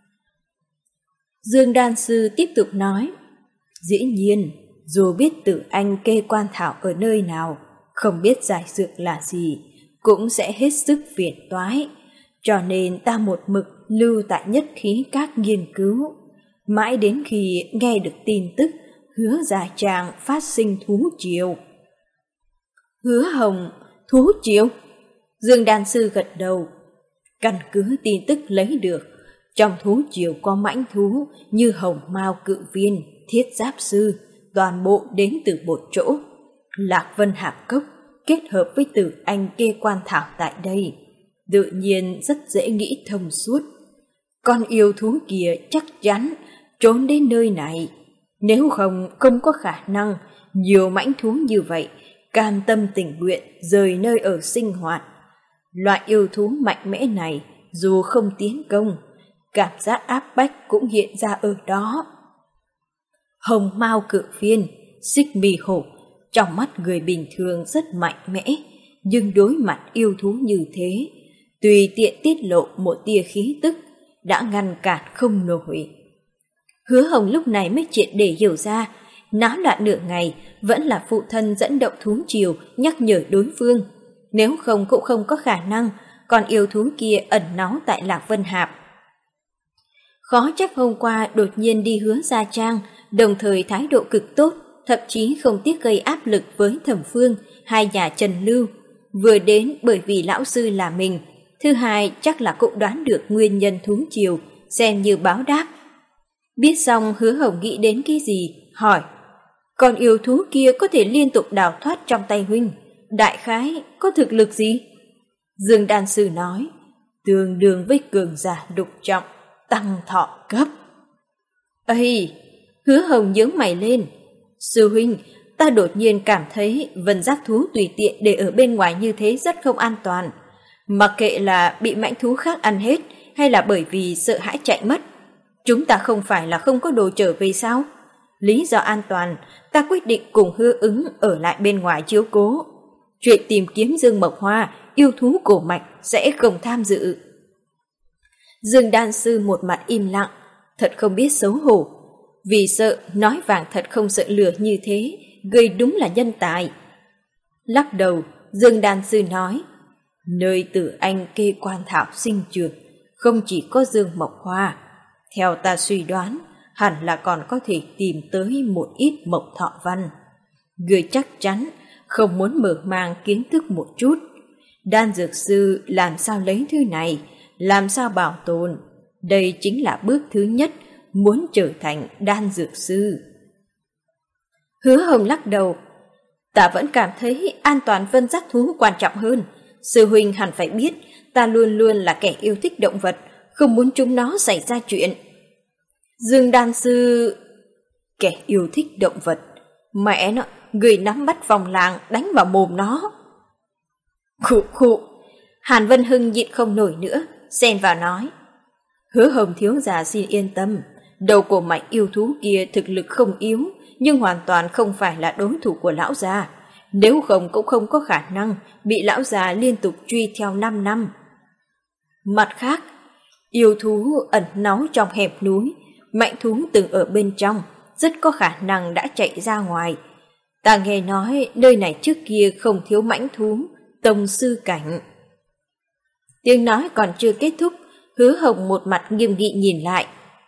Dương đan sư tiếp tục nói, dĩ nhiên, dù biết tử anh kê quan thảo ở nơi nào, không biết giải dược là gì, cũng sẽ hết sức phiền toái, cho nên ta một mực lưu tại Nhất Khí Các nghiên cứu, mãi đến khi nghe được tin tức Hứa Già Tràng phát sinh thú triều. Hứa Hồng, Thú triều? Dương đan sư gật đầu. Căn cứ tin tức lấy được, trong thú triều có mãnh thú như hồng mao cự viên, thiết giáp sư, toàn bộ đến từ một chỗ. Lạc Vân Hạp Cốc kết hợp với Tử Anh kê quan thảo tại đây, tự nhiên rất dễ nghĩ thông suốt. Con yêu thú kia chắc chắn trốn đến nơi này, nếu không không có khả năng nhiều mãnh thú như vậy cam tâm tình nguyện rời nơi ở sinh hoạt. Loại yêu thú mạnh mẽ này dù không tiến công, cảm giác áp bách cũng hiện ra ở đó. Hồng mao cự viên, xích mì hổ, trong mắt người bình thường rất mạnh mẽ, nhưng đối mặt yêu thú như thế, tùy tiện tiết lộ một tia khí tức đã ngăn cản không nổi. Hứa Hồng lúc này mới triệt để hiểu ra, náo loạn nửa ngày vẫn là phụ thân dẫn động thú triều nhắc nhở đối phương, nếu không cũng không có khả năng còn yêu thú kia ẩn náu tại Lạc Vân Hạp. Khó trách hôm qua đột nhiên đi Hứa Gia Trang, đồng thời thái độ cực tốt, thậm chí không tiếc gây áp lực với Thẩm Phương, hai nhà Trần Lưu. Vừa đến bởi vì lão sư là mình, thứ hai chắc là cũng đoán được nguyên nhân thú triều, xem như báo đáp. Biết xong Hứa Hồng nghĩ đến cái gì, hỏi, còn yêu thú kia có thể liên tục đào thoát trong tay huynh, đại khái có thực lực gì? Dương đan sư nói, tương đương với cường giả lục trọng, tăng thọ cấp. Ây, Hứa Hồng nhướng mày lên. Sư huynh, ta đột nhiên cảm thấy vân giác thú tùy tiện để ở bên ngoài như thế rất không an toàn. Mặc kệ là bị mãnh thú khác ăn hết hay là bởi vì sợ hãi chạy mất, chúng ta không phải là không có đồ trở về sao? Lý do an toàn, ta quyết định cùng Hứa Ứng ở lại bên ngoài chiếu cố. Chuyện tìm kiếm Dương Mộc Hoa, yêu thú cổ mạch sẽ không tham dự. Dương đan sư một mặt im lặng, thật không biết xấu hổ. Vì sợ nói vàng thật không sợ lừa như thế, gây đúng là nhân tài. Lắc đầu, Dương đan sư nói, nơi Tử Anh kê quan thảo sinh trưởng không chỉ có Dương Mộc Hoa, theo ta suy đoán hẳn là còn có thể tìm tới một ít mộc thọ văn. Người chắc chắn không muốn mở mang kiến thức một chút. Đan dược sư làm sao lấy thứ này, làm sao bảo tồn, đây chính là bước thứ nhất muốn trở thành đan dược sư. Hứa Hồng lắc đầu, ta vẫn cảm thấy an toàn vân giác thú quan trọng hơn. Sư huynh hẳn phải biết ta luôn luôn là kẻ yêu thích động vật, không muốn chúng nó xảy ra chuyện. Dương đan sư... Kẻ yêu thích động vật? Mẹ nó, người nắm bắt vòng làng đánh vào mồm nó. Khụ khụ. Hàn Vân Hưng nhịn không nổi nữa, xen vào nói, Hứa Hồng thiếu già xin yên tâm, đầu cổ mạnh yêu thú kia thực lực không yếu, nhưng hoàn toàn không phải là đối thủ của lão già. Nếu không cũng không có khả năng bị lão già liên tục truy theo năm năm. Mặt khác, yêu thú ẩn náu trong hẹp núi, mạnh thú từng ở bên trong, rất có khả năng đã chạy ra ngoài. Ta nghe nói nơi này trước kia không thiếu mãnh thú, tông sư cảnh. Tiếng nói còn chưa kết thúc, Hứa Hồng một mặt nghiêm nghị nhìn lại.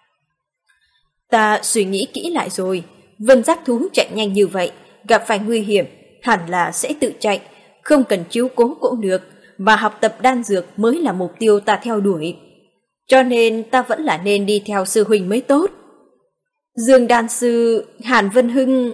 Ta suy nghĩ kỹ lại rồi, vân giác thú chạy nhanh như vậy, gặp phải nguy hiểm, hẳn là sẽ tự chạy, không cần chiếu cố cũng được, mà học tập đan dược mới là mục tiêu ta theo đuổi. Cho nên ta vẫn là nên đi theo sư huynh mới tốt. Dương đan sư, Hàn Vân Hưng...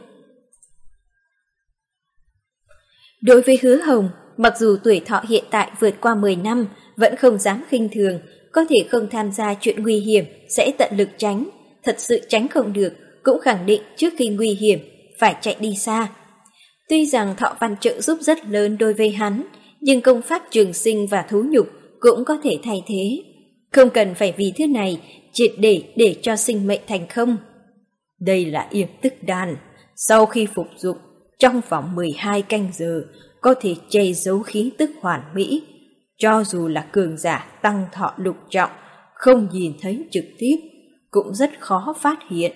Đối với Hứa Hồng, mặc dù tuổi thọ hiện tại vượt qua mười năm, vẫn không dám khinh thường, có thể không tham gia chuyện nguy hiểm, sẽ tận lực tránh. Thật sự tránh không được, cũng khẳng định trước khi nguy hiểm, phải chạy đi xa. Tuy rằng thọ văn trợ giúp rất lớn đối với hắn, nhưng công pháp trường sinh và thú nhục cũng có thể thay thế. Không cần phải vì thứ này triệt để để cho sinh mệnh thành không. Đây là yểm tức đan, sau khi phục dụng, trong vòng mười hai canh giờ có thể che giấu khí tức hoàn mỹ, cho dù là cường giả tăng thọ lục trọng, không nhìn thấy trực tiếp, cũng rất khó phát hiện.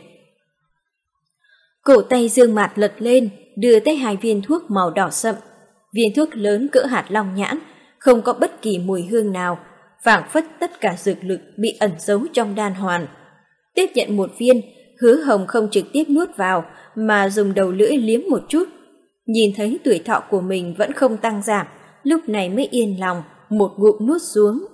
Cổ tay Dương Mạt lật lên, đưa tới hai viên thuốc màu đỏ sậm. Viên thuốc lớn cỡ hạt long nhãn, không có bất kỳ mùi hương nào, phảng phất tất cả dược lực bị ẩn giấu trong đan hoàn. Tiếp nhận một viên, Hứa Hồng không trực tiếp nuốt vào, mà dùng đầu lưỡi liếm một chút. Nhìn thấy tuổi thọ của mình vẫn không tăng giảm, lúc này mới yên lòng, một ngụm nuốt xuống.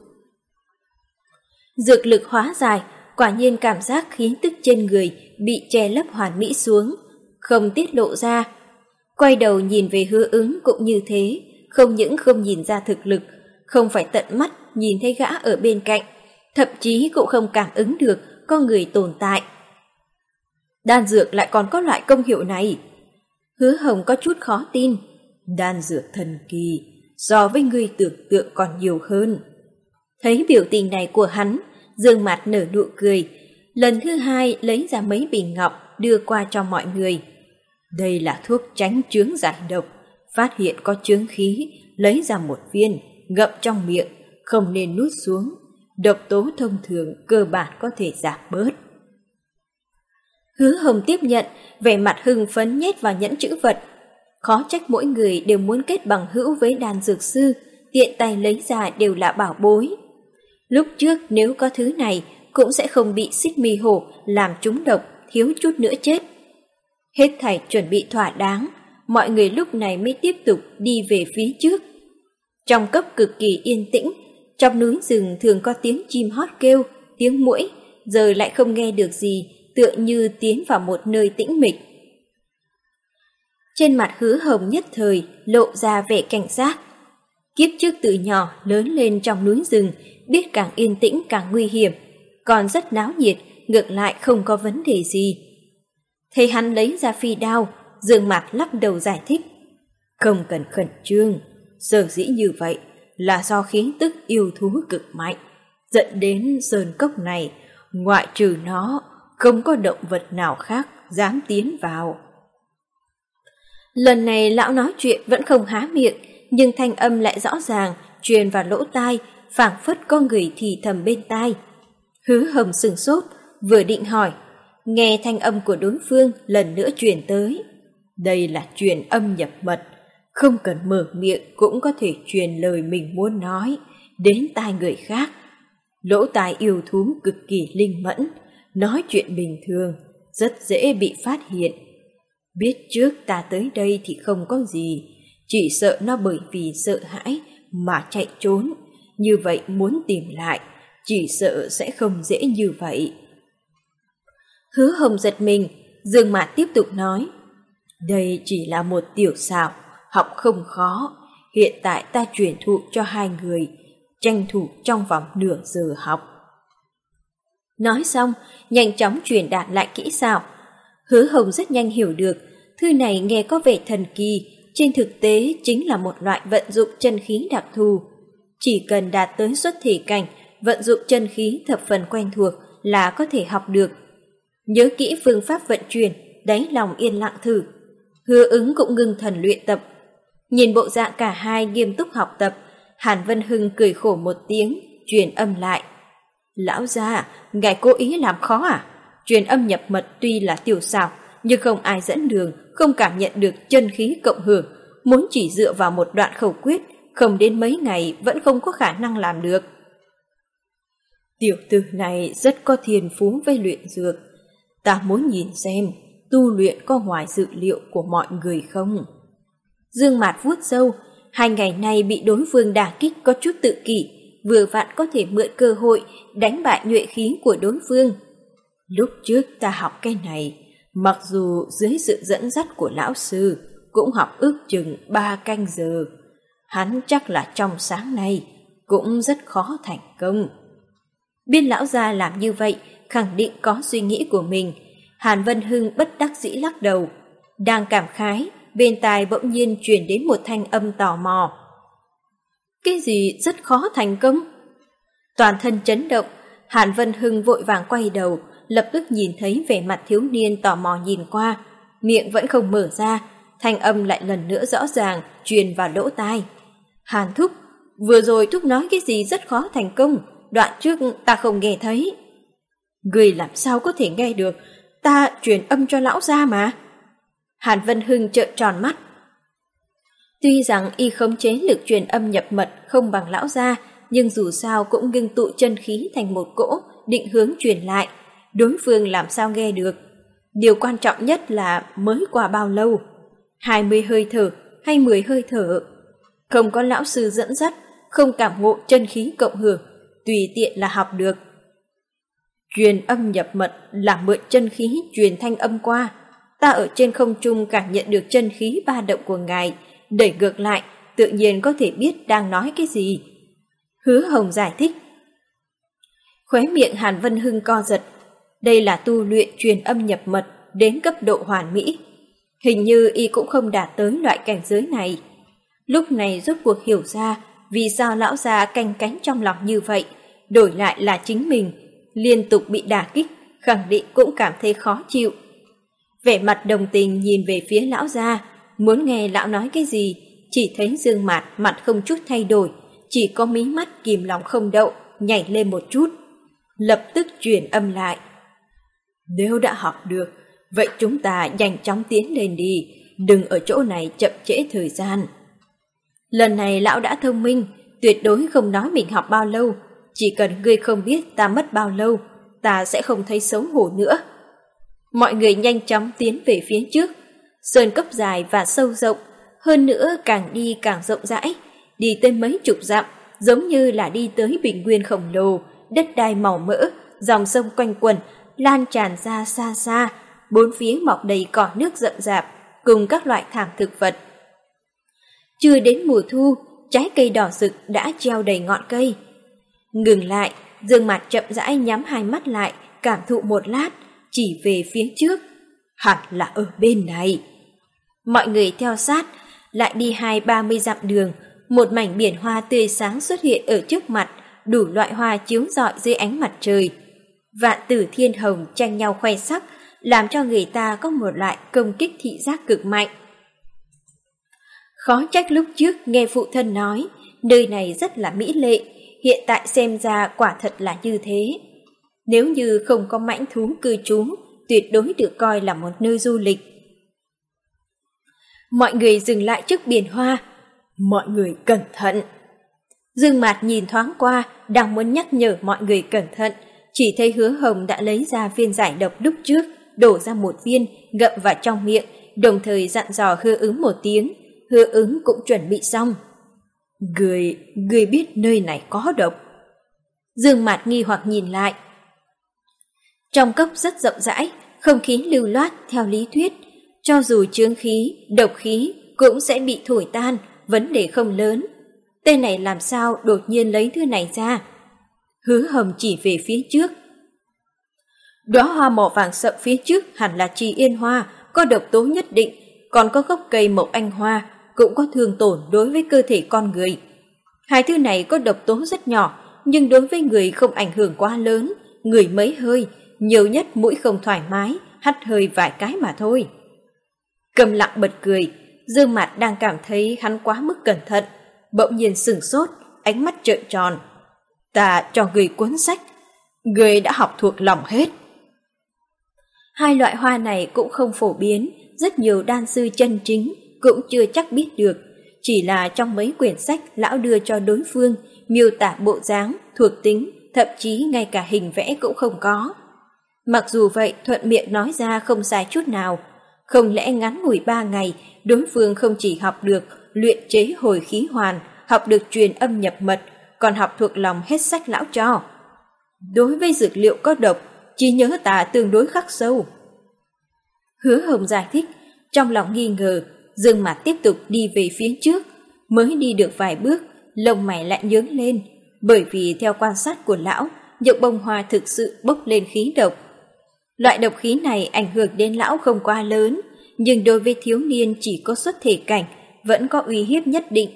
Dược lực hóa giải, quả nhiên cảm giác khí tức trên người bị che lấp hoàn mỹ xuống, không tiết lộ ra. Quay đầu nhìn về Hứa Ứng cũng như thế, không những không nhìn ra thực lực, không phải tận mắt nhìn thấy gã ở bên cạnh, thậm chí cũng không cảm ứng được có người tồn tại. Đan dược lại còn có loại công hiệu này. Hứa Hồng có chút khó tin. Đan dược thần kỳ, so với người tưởng tượng còn nhiều hơn. Thấy biểu tình này của hắn, Dương Mạt nở nụ cười, lần thứ hai lấy ra mấy bình ngọc đưa qua cho mọi người. Đây là thuốc tránh chướng giải độc, phát hiện có chướng khí, lấy ra một viên, ngậm trong miệng, không nên nuốt xuống. Độc tố thông thường cơ bản có thể giảm bớt. Hứa Hồng tiếp nhận, vẻ mặt hưng phấn nhét vào nhẫn chữ vật. Khó trách mỗi người đều muốn kết bằng hữu với đan dược sư, tiện tay lấy ra đều là bảo bối. Lúc trước nếu có thứ này cũng sẽ không bị xích mì hổ làm trúng độc, thiếu chút nữa chết. Hết thảy chuẩn bị thỏa đáng, mọi người lúc này mới tiếp tục đi về phía trước. Trong cốc cực kỳ yên tĩnh, trong núi rừng thường có tiếng chim hót kêu, tiếng muỗi, giờ lại không nghe được gì, tựa như tiến vào một nơi tĩnh mịch. Trên mặt Hứa Hồng nhất thời lộ ra vẻ cảnh giác. Kiếp trước từ nhỏ lớn lên trong núi rừng, biết càng yên tĩnh càng nguy hiểm, còn rất náo nhiệt, ngược lại không có vấn đề gì. Thấy hắn lấy ra phi đao, Dương Mạt lắc đầu giải thích. Không cần khẩn trương, sở dĩ như vậy là do khí tức yêu thú cực mạnh, dẫn đến sơn cốc này, ngoại trừ nó, không có động vật nào khác dám tiến vào. Lần này lão nói chuyện vẫn không há miệng, nhưng thanh âm lại rõ ràng, truyền vào lỗ tai, phảng phất có người thì thầm bên tai. Hứa Hồng sửng sốt, vừa định hỏi, nghe thanh âm của đối phương lần nữa truyền tới. Đây là truyền âm nhập mật, không cần mở miệng cũng có thể truyền lời mình muốn nói đến tai người khác. Lỗ tai yêu thú cực kỳ linh mẫn, nói chuyện bình thường rất dễ bị phát hiện. Biết trước ta tới đây thì không có gì, chỉ sợ nó bởi vì sợ hãi mà chạy trốn, như vậy muốn tìm lại, chỉ sợ sẽ không dễ như vậy. Hứa Hồng giật mình, Dương Mạt tiếp tục nói, đây chỉ là một tiểu xảo, học không khó, hiện tại ta truyền thụ cho hai người, tranh thủ trong vòng nửa giờ học. Nói xong, nhanh chóng truyền đạt lại kỹ xảo. Hứa Hồng rất nhanh hiểu được, thư này nghe có vẻ thần kỳ, trên thực tế chính là một loại vận dụng chân khí đặc thù. Chỉ cần đạt tới xuất thể cảnh, vận dụng chân khí thập phần quen thuộc là có thể học được. Nhớ kỹ phương pháp vận chuyển, đáy lòng yên lặng thử. Hứa Ứng cũng ngưng thần luyện tập. Nhìn bộ dạng cả hai nghiêm túc học tập, Hàn Vân Hưng cười khổ một tiếng, truyền âm lại. Lão gia, ngài cố ý làm khó à? Truyền âm nhập mật tuy là tiểu xảo, nhưng không ai dẫn đường, không cảm nhận được chân khí cộng hưởng. Muốn chỉ dựa vào một đoạn khẩu quyết, không đến mấy ngày vẫn không có khả năng làm được. Tiểu tử này rất có thiên phú với luyện dược. Ta muốn nhìn xem, tu luyện có ngoài dự liệu của mọi người không? Dương Mạt vuốt râu, hai ngày nay bị đối phương đả kích có chút tự kỷ, vừa vặn có thể mượn cơ hội đánh bại nhuệ khí của đối phương. Lúc trước ta học cái này, mặc dù dưới sự dẫn dắt của lão sư, cũng học ước chừng ba canh giờ. Hắn chắc là trong sáng nay cũng rất khó thành công. Biết lão gia làm như vậy, khẳng định có suy nghĩ của mình. Hàn Vân Hưng bất đắc dĩ lắc đầu. Đang cảm khái, bên tai bỗng nhiên truyền đến một thanh âm tò mò. Cái gì rất khó thành công? Toàn thân chấn động, Hàn Vân Hưng vội vàng quay đầu, lập tức nhìn thấy vẻ mặt thiếu niên tò mò nhìn qua. Miệng vẫn không mở ra, thanh âm lại lần nữa rõ ràng, truyền vào lỗ tai. Hàn thúc, vừa rồi thúc nói cái gì rất khó thành công, đoạn trước ta không nghe thấy. Người làm sao có thể nghe được, ta truyền âm cho lão gia mà. Hàn Vân Hưng trợn tròn mắt. Tuy rằng y khống chế lực truyền âm nhập mật không bằng lão gia, nhưng dù sao cũng ngưng tụ chân khí thành một cỗ, định hướng truyền lại. Đối phương làm sao nghe được? Điều quan trọng nhất là mới qua bao lâu? Hai mươi hơi thở hay mười hơi thở? Không có lão sư dẫn dắt, không cảm ngộ chân khí cộng hưởng, tùy tiện là học được. Truyền âm nhập mật là mượn chân khí truyền thanh âm qua. Ta ở trên không trung cảm nhận được chân khí ba động của ngài, đẩy ngược lại, tự nhiên có thể biết đang nói cái gì. Hứa Hồng giải thích. Khóe miệng Hàn Vân Hưng co giật. Đây là tu luyện truyền âm nhập mật đến cấp độ hoàn mỹ. Hình như y cũng không đạt tới loại cảnh giới này. Lúc này rốt cuộc hiểu ra vì sao lão già canh cánh trong lòng như vậy, đổi lại là chính mình, liên tục bị đả kích, khẳng định cũng cảm thấy khó chịu. Vẻ mặt đồng tình nhìn về phía lão già, muốn nghe lão nói cái gì, chỉ thấy Dương Mạt mặt không chút thay đổi, chỉ có mí mắt kìm lòng không đậu, nhảy lên một chút. Lập tức truyền âm lại. Nếu đã học được, vậy chúng ta nhanh chóng tiến lên đi, đừng ở chỗ này chậm trễ thời gian. Lần này lão đã thông minh, tuyệt đối không nói mình học bao lâu, chỉ cần ngươi không biết ta mất bao lâu, ta sẽ không thấy xấu hổ nữa. Mọi người nhanh chóng tiến về phía trước, sơn cốc dài và sâu rộng, hơn nữa càng đi càng rộng rãi, đi tới mấy chục dặm, giống như là đi tới bình nguyên khổng lồ, đất đai màu mỡ, dòng sông quanh quẩn, lan tràn ra xa xa, bốn phía mọc đầy cỏ nước rậm rạp, cùng các loại thảm thực vật. Chưa đến mùa thu, trái cây đỏ rực đã treo đầy ngọn cây. Ngừng lại, Dương Mạt chậm rãi nhắm hai mắt lại, cảm thụ một lát, chỉ về phía trước. Hẳn là ở bên này. Mọi người theo sát, lại đi hai ba mươi dặm đường, một mảnh biển hoa tươi sáng xuất hiện ở trước mặt, đủ loại hoa chiếu rọi dưới ánh mặt trời. Vạn tử thiên hồng tranh nhau khoe sắc, làm cho người ta có một loại công kích thị giác cực mạnh. Khó trách lúc trước nghe phụ thân nói, nơi này rất là mỹ lệ, hiện tại xem ra quả thật là như thế. Nếu như không có mãnh thú cư trú, tuyệt đối được coi là một nơi du lịch. Mọi người dừng lại trước biển hoa. Mọi người cẩn thận. Dương Mạt nhìn thoáng qua, đang muốn nhắc nhở mọi người cẩn thận, chỉ thấy Hứa Hồng đã lấy ra viên giải độc lúc trước, đổ ra một viên, ngậm vào trong miệng, đồng thời dặn dò Hứa Ứng một tiếng. Hứa Ứng cũng chuẩn bị xong. Người, người biết nơi này có độc. Dương Mạt nghi hoặc nhìn lại. Trong cốc rất rộng rãi, không khí lưu loát theo lý thuyết, cho dù chướng khí, độc khí cũng sẽ bị thổi tan, vấn đề không lớn. Tên này làm sao đột nhiên lấy thứ này ra? Hứa Hồng chỉ về phía trước. Đóa hoa màu vàng sậm phía trước hẳn là trì yên hoa, có độc tố nhất định, còn có gốc cây mộc anh hoa cũng có thương tổn đối với cơ thể con người. Hai thứ này có độc tố rất nhỏ, nhưng đối với người không ảnh hưởng quá lớn, người mấy hơi, nhiều nhất mũi không thoải mái, hắt hơi vài cái mà thôi. Cầm lặng bật cười, Dương Mạt đang cảm thấy hắn quá mức cẩn thận, bỗng nhiên sửng sốt, ánh mắt trợn tròn. Ta cho người cuốn sách, người đã học thuộc lòng hết. Hai loại hoa này cũng không phổ biến, rất nhiều đan sư chân chính cũng chưa chắc biết được, chỉ là trong mấy quyển sách lão đưa cho đối phương miêu tả bộ dáng, thuộc tính, thậm chí ngay cả hình vẽ cũng không có. Mặc dù vậy thuận miệng nói ra không sai chút nào, không lẽ ngắn ngủi ba ngày đối phương không chỉ học được luyện chế hồi khí hoàn, học được truyền âm nhập mật, còn học thuộc lòng hết sách lão cho. Đối với dược liệu có độc, trí nhớ ta tương đối khắc sâu. Hứa Hồng giải thích, trong lòng nghi ngờ, Dương Mạt tiếp tục đi về phía trước, mới đi được vài bước, lông mày lại nhướng lên, bởi vì theo quan sát của lão, nhộng bông hoa thực sự bốc lên khí độc. Loại độc khí này ảnh hưởng đến lão không quá lớn, nhưng đối với thiếu niên chỉ có xuất thể cảnh, vẫn có uy hiếp nhất định.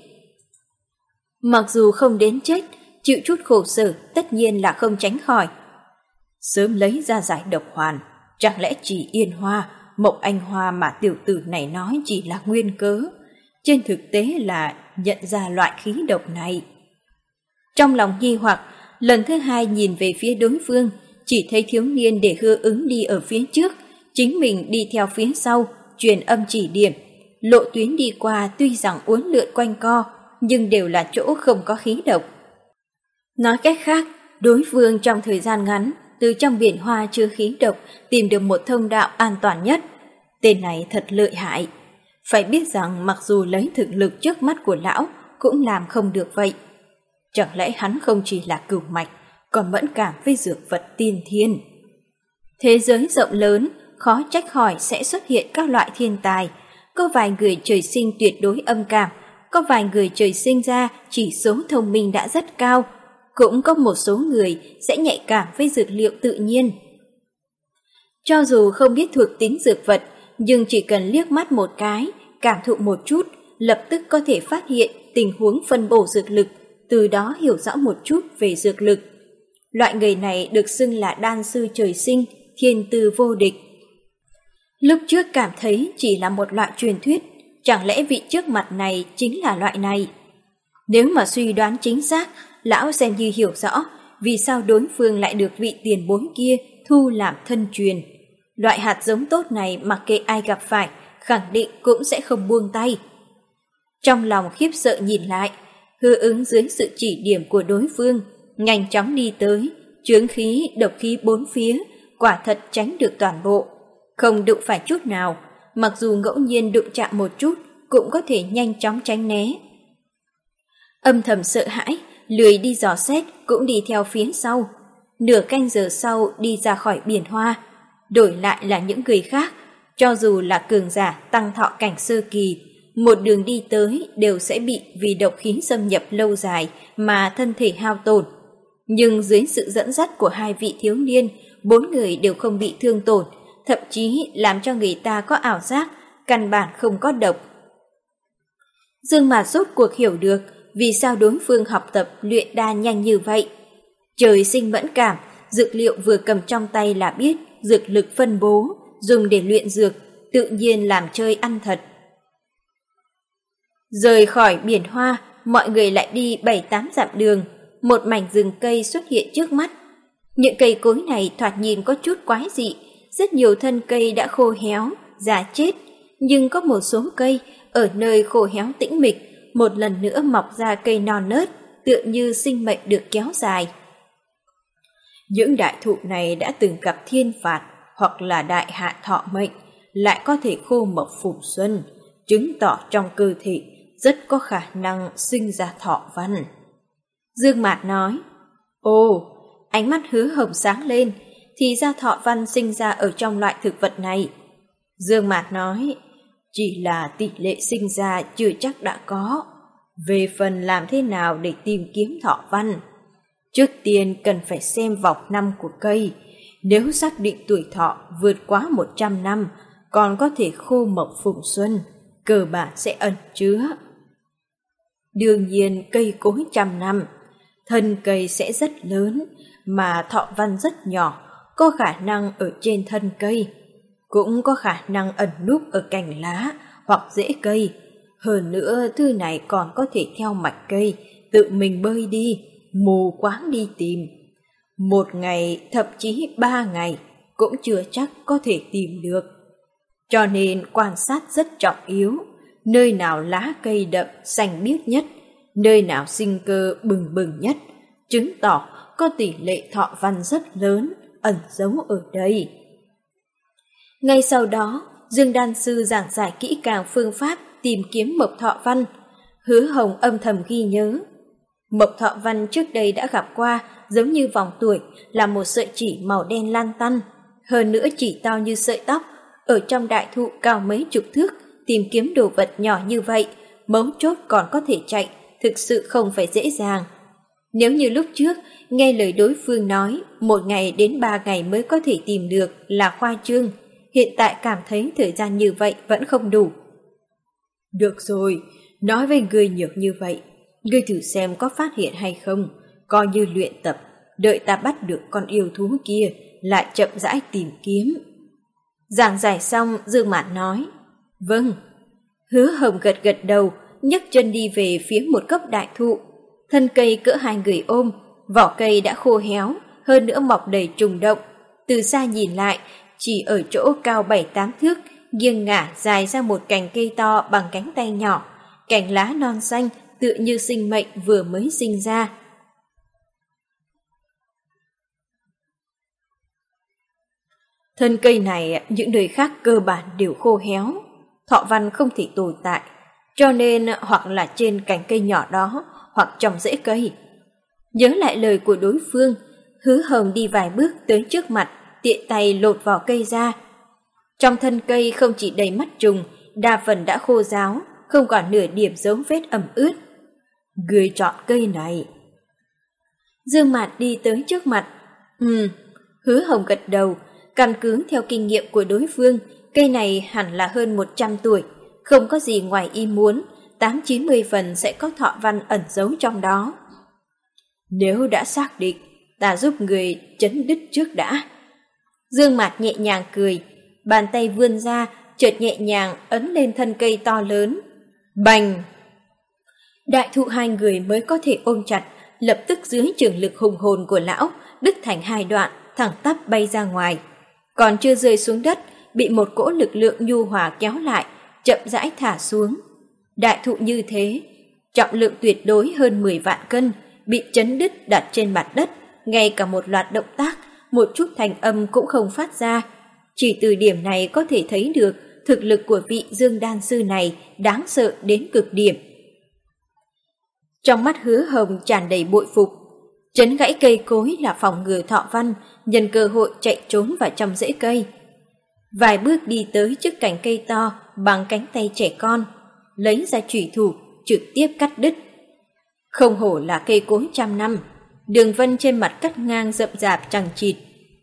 Mặc dù không đến chết, chịu chút khổ sở tất nhiên là không tránh khỏi. Sớm lấy ra giải độc hoàn, chẳng lẽ chỉ yên hoa, mộc anh hoa mà tiểu tử này nói chỉ là nguyên cớ, trên thực tế là nhận ra loại khí độc này. Trong lòng nghi hoặc, lần thứ hai nhìn về phía đối phương, chỉ thấy thiếu niên để Hứa Ứng đi ở phía trước, chính mình đi theo phía sau, truyền âm chỉ điểm. Lộ tuyến đi qua tuy rằng uốn lượn quanh co, nhưng đều là chỗ không có khí độc. Nói cách khác, đối phương trong thời gian ngắn, từ trong biển hoa chứa khí độc tìm được một thông đạo an toàn nhất. Tên này thật lợi hại. Phải biết rằng mặc dù lấy thực lực trước mắt của lão, cũng làm không được vậy. Chẳng lẽ hắn không chỉ là cửu mạch, còn mẫn cảm với dược vật tiên thiên? Thế giới rộng lớn, khó trách hỏi sẽ xuất hiện các loại thiên tài. Có vài người trời sinh tuyệt đối âm cảm, có vài người trời sinh ra chỉ số thông minh đã rất cao, cũng có một số người sẽ nhạy cảm với dược liệu tự nhiên. Cho dù không biết thuộc tính dược vật, nhưng chỉ cần liếc mắt một cái, cảm thụ một chút, lập tức có thể phát hiện tình huống phân bổ dược lực, từ đó hiểu rõ một chút về dược lực. Loại người này được xưng là đan sư trời sinh, thiên tư vô địch. Lúc trước cảm thấy chỉ là một loại truyền thuyết, chẳng lẽ vị trước mặt này chính là loại này? Nếu mà suy đoán chính xác, lão xem như hiểu rõ vì sao đối phương lại được vị tiền bối kia thu làm thân truyền. Loại hạt giống tốt này mặc kệ ai gặp phải, khẳng định cũng sẽ không buông tay. Trong lòng khiếp sợ nhìn lại, Hứa Ứng dưới sự chỉ điểm của đối phương, nhanh chóng đi tới, chướng khí, độc khí bốn phía, quả thật tránh được toàn bộ, không đụng phải chút nào, mặc dù ngẫu nhiên đụng chạm một chút, cũng có thể nhanh chóng tránh né. Âm thầm sợ hãi, lười đi dò xét, cũng đi theo phía sau. Nửa canh giờ sau đi ra khỏi biển hoa, đổi lại là những người khác, cho dù là cường giả tăng thọ cảnh sơ kỳ, một đường đi tới đều sẽ bị vì độc khí xâm nhập lâu dài mà thân thể hao tổn. Nhưng dưới sự dẫn dắt của hai vị thiếu niên, bốn người đều không bị thương tổn, thậm chí làm cho người ta có ảo giác, căn bản không có độc. Dương Mạt rốt cuộc hiểu được vì sao đối phương học tập luyện đan nhanh như vậy. Trời sinh mẫn cảm, dược liệu vừa cầm trong tay là biết dược lực phân bố, dùng để luyện dược, tự nhiên làm chơi ăn thật. Rời khỏi biển hoa, mọi người lại đi bảy tám dặm đường, một mảnh rừng cây xuất hiện trước mắt. Những cây cối này thoạt nhìn có chút quái dị, rất nhiều thân cây đã khô héo, già chết, nhưng có một số cây ở nơi khô héo tĩnh mịch, một lần nữa mọc ra cây non nớt, tựa như sinh mệnh được kéo dài. Những đại thụ này đã từng gặp thiên phạt hoặc là đại hạn thọ mệnh, lại có thể khô mộc phùng xuân, chứng tỏ trong cơ thể rất có khả năng sinh ra thọ văn. Dương Mạt nói, ồ, ánh mắt Hứa Hồng sáng lên, thì ra thọ văn sinh ra ở trong loại thực vật này. Dương Mạt nói, chỉ là tỷ lệ sinh ra chưa chắc đã có. Về phần làm thế nào để tìm kiếm thọ văn, trước tiên cần phải xem vòng năm của cây. Nếu xác định tuổi thọ vượt quá một trăm năm, còn có thể khô mộc phùng xuân, cơ bản sẽ ẩn chứa. Đương nhiên cây cối trăm năm, thân cây sẽ rất lớn, mà thọ văn rất nhỏ, có khả năng ở trên thân cây, cũng có khả năng ẩn núp ở cành lá hoặc rễ cây. Hơn nữa thứ này còn có thể theo mạch cây, tự mình bơi đi, mù quáng đi tìm. Một ngày, thậm chí ba ngày, cũng chưa chắc có thể tìm được. Cho nên quan sát rất trọng yếu, nơi nào lá cây đậm xanh biếc nhất, nơi nào sinh cơ bừng bừng nhất, chứng tỏ có tỷ lệ thọ văn rất lớn ẩn giấu ở đây. Ngay sau đó, Dương Đan Sư giảng giải kỹ càng phương pháp tìm kiếm mộc thọ văn. Hứa Hồng âm thầm ghi nhớ. Mộc thọ văn trước đây đã gặp qua, giống như vòng tuổi, là một sợi chỉ màu đen lan tăn, hơn nữa chỉ to như sợi tóc, ở trong đại thụ cao mấy chục thước, tìm kiếm đồ vật nhỏ như vậy, mấu chốt còn có thể chạy, thực sự không phải dễ dàng. Nếu như lúc trước, nghe lời đối phương nói, một ngày đến ba ngày mới có thể tìm được là khoa trương, hiện tại cảm thấy thời gian như vậy vẫn không đủ. Được rồi, nói với ngươi nhiều như vậy, ngươi thử xem có phát hiện hay không, coi như luyện tập, đợi ta bắt được con yêu thú kia, lại chậm rãi tìm kiếm. Giảng giải xong, Dương Mạt nói, vâng. Hứa Hồng gật gật đầu, nhấc chân đi về phía một gốc đại thụ. Thân cây cỡ hai người ôm, vỏ cây đã khô héo, hơn nữa mọc đầy trùng động. Từ xa nhìn lại, chỉ ở chỗ cao bảy tám thước, nghiêng ngả dài ra một cành cây to bằng cánh tay nhỏ, cành lá non xanh tựa như sinh mệnh vừa mới sinh ra. Thân cây này những nơi khác cơ bản đều khô héo, thọ văn không thể tồn tại. Cho nên hoặc là trên cành cây nhỏ đó, hoặc trong rễ cây. Nhớ lại lời của đối phương, Hứa Hồng đi vài bước tới trước mặt, tiện tay lột vỏ cây ra. Trong thân cây không chỉ đầy mắt trùng, đa phần đã khô ráo, không còn nửa điểm dấu vết ẩm ướt. Người chọn cây này. Dương Mạt đi tới trước mặt. Ừm, Hứa Hồng gật đầu, căn cứ theo kinh nghiệm của đối phương, cây này hẳn là hơn một trăm tuổi, không có gì ngoài ý muốn, tám chín mươi phần sẽ có thọ văn ẩn giấu trong đó. Nếu đã xác định, ta giúp người chấn đứt trước đã. Dương Mạt nhẹ nhàng cười, bàn tay vươn ra, chợt nhẹ nhàng ấn lên thân cây to lớn. Bành! Đại thụ hai người mới có thể ôm chặt, lập tức dưới trường lực hùng hồn của lão, đứt thành hai đoạn, thẳng tắp bay ra ngoài. Còn chưa rơi xuống đất, bị một cỗ lực lượng nhu hòa kéo lại, chậm rãi thả xuống. Đại thụ như thế, trọng lượng tuyệt đối hơn mười vạn cân, bị chấn đứt đặt trên mặt đất, ngay cả một loạt động tác, một chút thành âm cũng không phát ra. Chỉ từ điểm này có thể thấy được thực lực của vị Dương đan sư này đáng sợ đến cực điểm. Trong mắt Hứa Hồng tràn đầy bội phục. Chấn gãy cây cối là phòng ngừa thọ văn, nhân cơ hội chạy trốn vào trong rễ cây. Vài bước đi tới trước cành cây to bằng cánh tay trẻ con, lấy ra chủy thủ, trực tiếp cắt đứt. Không hổ là cây cối trăm năm, đường vân trên mặt cắt ngang rậm rạp chằng chịt,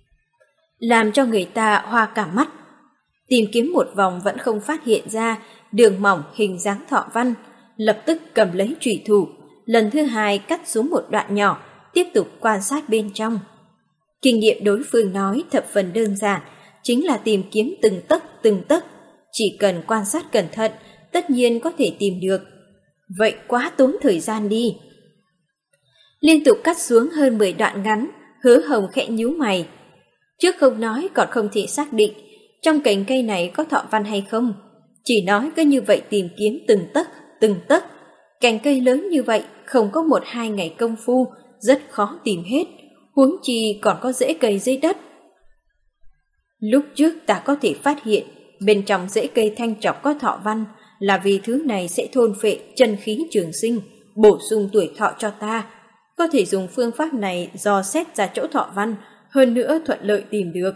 làm cho người ta hoa cả mắt. Tìm kiếm một vòng vẫn không phát hiện ra đường mỏng hình dáng thọ văn, lập tức cầm lấy chủy thủ, lần thứ hai cắt xuống một đoạn nhỏ, tiếp tục quan sát bên trong. Kinh nghiệm đối phương nói thập phần đơn giản, chính là tìm kiếm từng tấc từng tấc, chỉ cần quan sát cẩn thận, tất nhiên có thể tìm được. Vậy quá tốn thời gian đi. Liên tục cắt xuống hơn mười đoạn ngắn, Hứa Hồng khẽ nhíu mày. Trước không nói còn không thể xác định trong cành cây này có thọ văn hay không, chỉ nói cứ như vậy tìm kiếm từng tấc từng tấc. Cành cây lớn như vậy không có một hai ngày công phu, rất khó tìm hết, huống chi còn có rễ cây dưới đất. Lúc trước ta có thể phát hiện bên trong rễ cây thanh trọc có thọ văn là vì thứ này sẽ thôn phệ chân khí trường sinh, bổ sung tuổi thọ cho ta. Có thể dùng phương pháp này dò xét ra chỗ thọ văn, hơn nữa thuận lợi tìm được.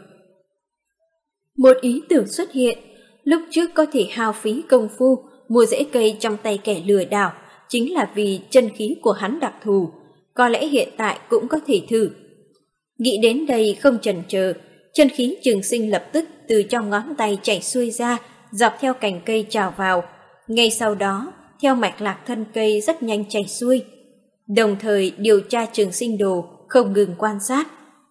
Một ý tưởng xuất hiện, lúc trước có thể hao phí công phu mua rễ cây trong tay kẻ lừa đảo, chính là vì chân khí của hắn đặc thù, có lẽ hiện tại cũng có thể thử. Nghĩ đến đây không chần chờ, chân khí trường sinh lập tức từ trong ngón tay chảy xuôi ra, dọc theo cành cây trào vào, ngay sau đó theo mạch lạc thân cây rất nhanh chảy xuôi. Đồng thời điều tra trường sinh đồ, không ngừng quan sát.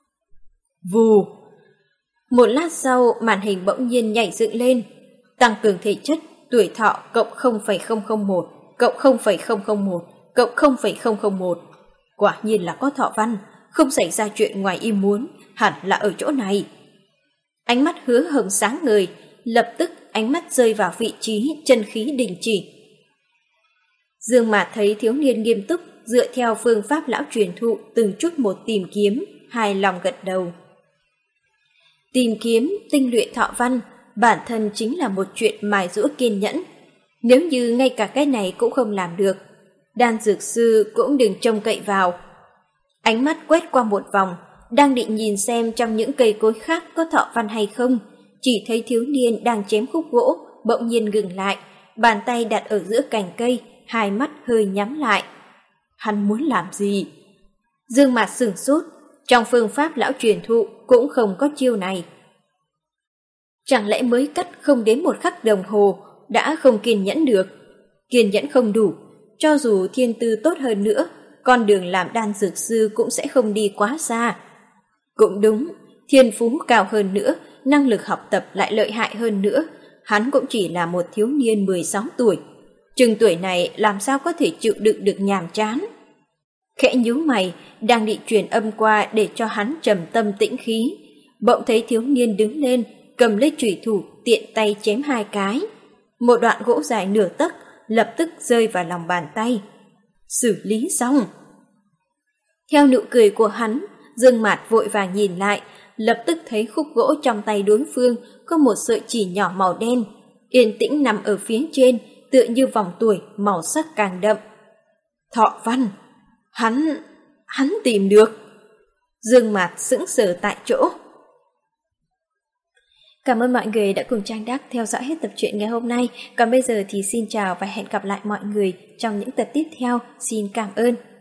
Vù! Một lát sau, màn hình bỗng nhiên nhảy dựng lên, tăng cường thể chất, tuổi thọ cộng không phẩy không không một, cộng không phẩy không không một, cộng không phẩy không không một. Quả nhiên là có thọ văn, không xảy ra chuyện ngoài ý muốn, hẳn là ở chỗ này. Ánh mắt Hứa Hồng sáng ngời, lập tức ánh mắt rơi vào vị trí chân khí đình chỉ. Dương Mạt thấy thiếu niên nghiêm túc, dựa theo phương pháp lão truyền thụ từng chút một tìm kiếm, hài lòng gật đầu. Tìm kiếm, tinh luyện thọ văn, bản thân chính là một chuyện mài giũa kiên nhẫn. Nếu như ngay cả cái này cũng không làm được, đan dược sư cũng đừng trông cậy vào. Ánh mắt quét qua một vòng, đang định nhìn xem trong những cây cối khác có thọ văn hay không, chỉ thấy thiếu niên đang chém khúc gỗ, bỗng nhiên ngừng lại, bàn tay đặt ở giữa cành cây, hai mắt hơi nhắm lại. Hắn muốn làm gì? Dương Mạt sửng sốt, trong phương pháp lão truyền thụ cũng không có chiêu này. Chẳng lẽ mới cắt không đến một khắc đồng hồ đã không kiên nhẫn được? Kiên nhẫn không đủ, cho dù thiên tư tốt hơn nữa, con đường làm đan dược sư cũng sẽ không đi quá xa. Cũng đúng, thiên phú cao hơn nữa, năng lực học tập lại lợi hại hơn nữa, hắn cũng chỉ là một thiếu niên mười sáu tuổi. Chừng tuổi này làm sao có thể chịu đựng được nhàm chán. Khẽ nhíu mày, đang định truyền âm qua để cho hắn trầm tâm tĩnh khí, bỗng thấy thiếu niên đứng lên, cầm lấy chủy thủ, tiện tay chém hai cái. Một đoạn gỗ dài nửa tấc lập tức rơi vào lòng bàn tay. Xử lý xong. Theo nụ cười của hắn, Dương Mạt vội vàng nhìn lại, lập tức thấy khúc gỗ trong tay đối phương có một sợi chỉ nhỏ màu đen, yên tĩnh nằm ở phía trên, tựa như vòng tuổi, màu sắc càng đậm. Thọ Văn, hắn, hắn tìm được. Dương Mạt sững sờ tại chỗ. Cảm ơn mọi người đã cùng Trang Đắc theo dõi hết tập truyện ngày hôm nay. Còn bây giờ thì xin chào và hẹn gặp lại mọi người trong những tập tiếp theo. Xin cảm ơn.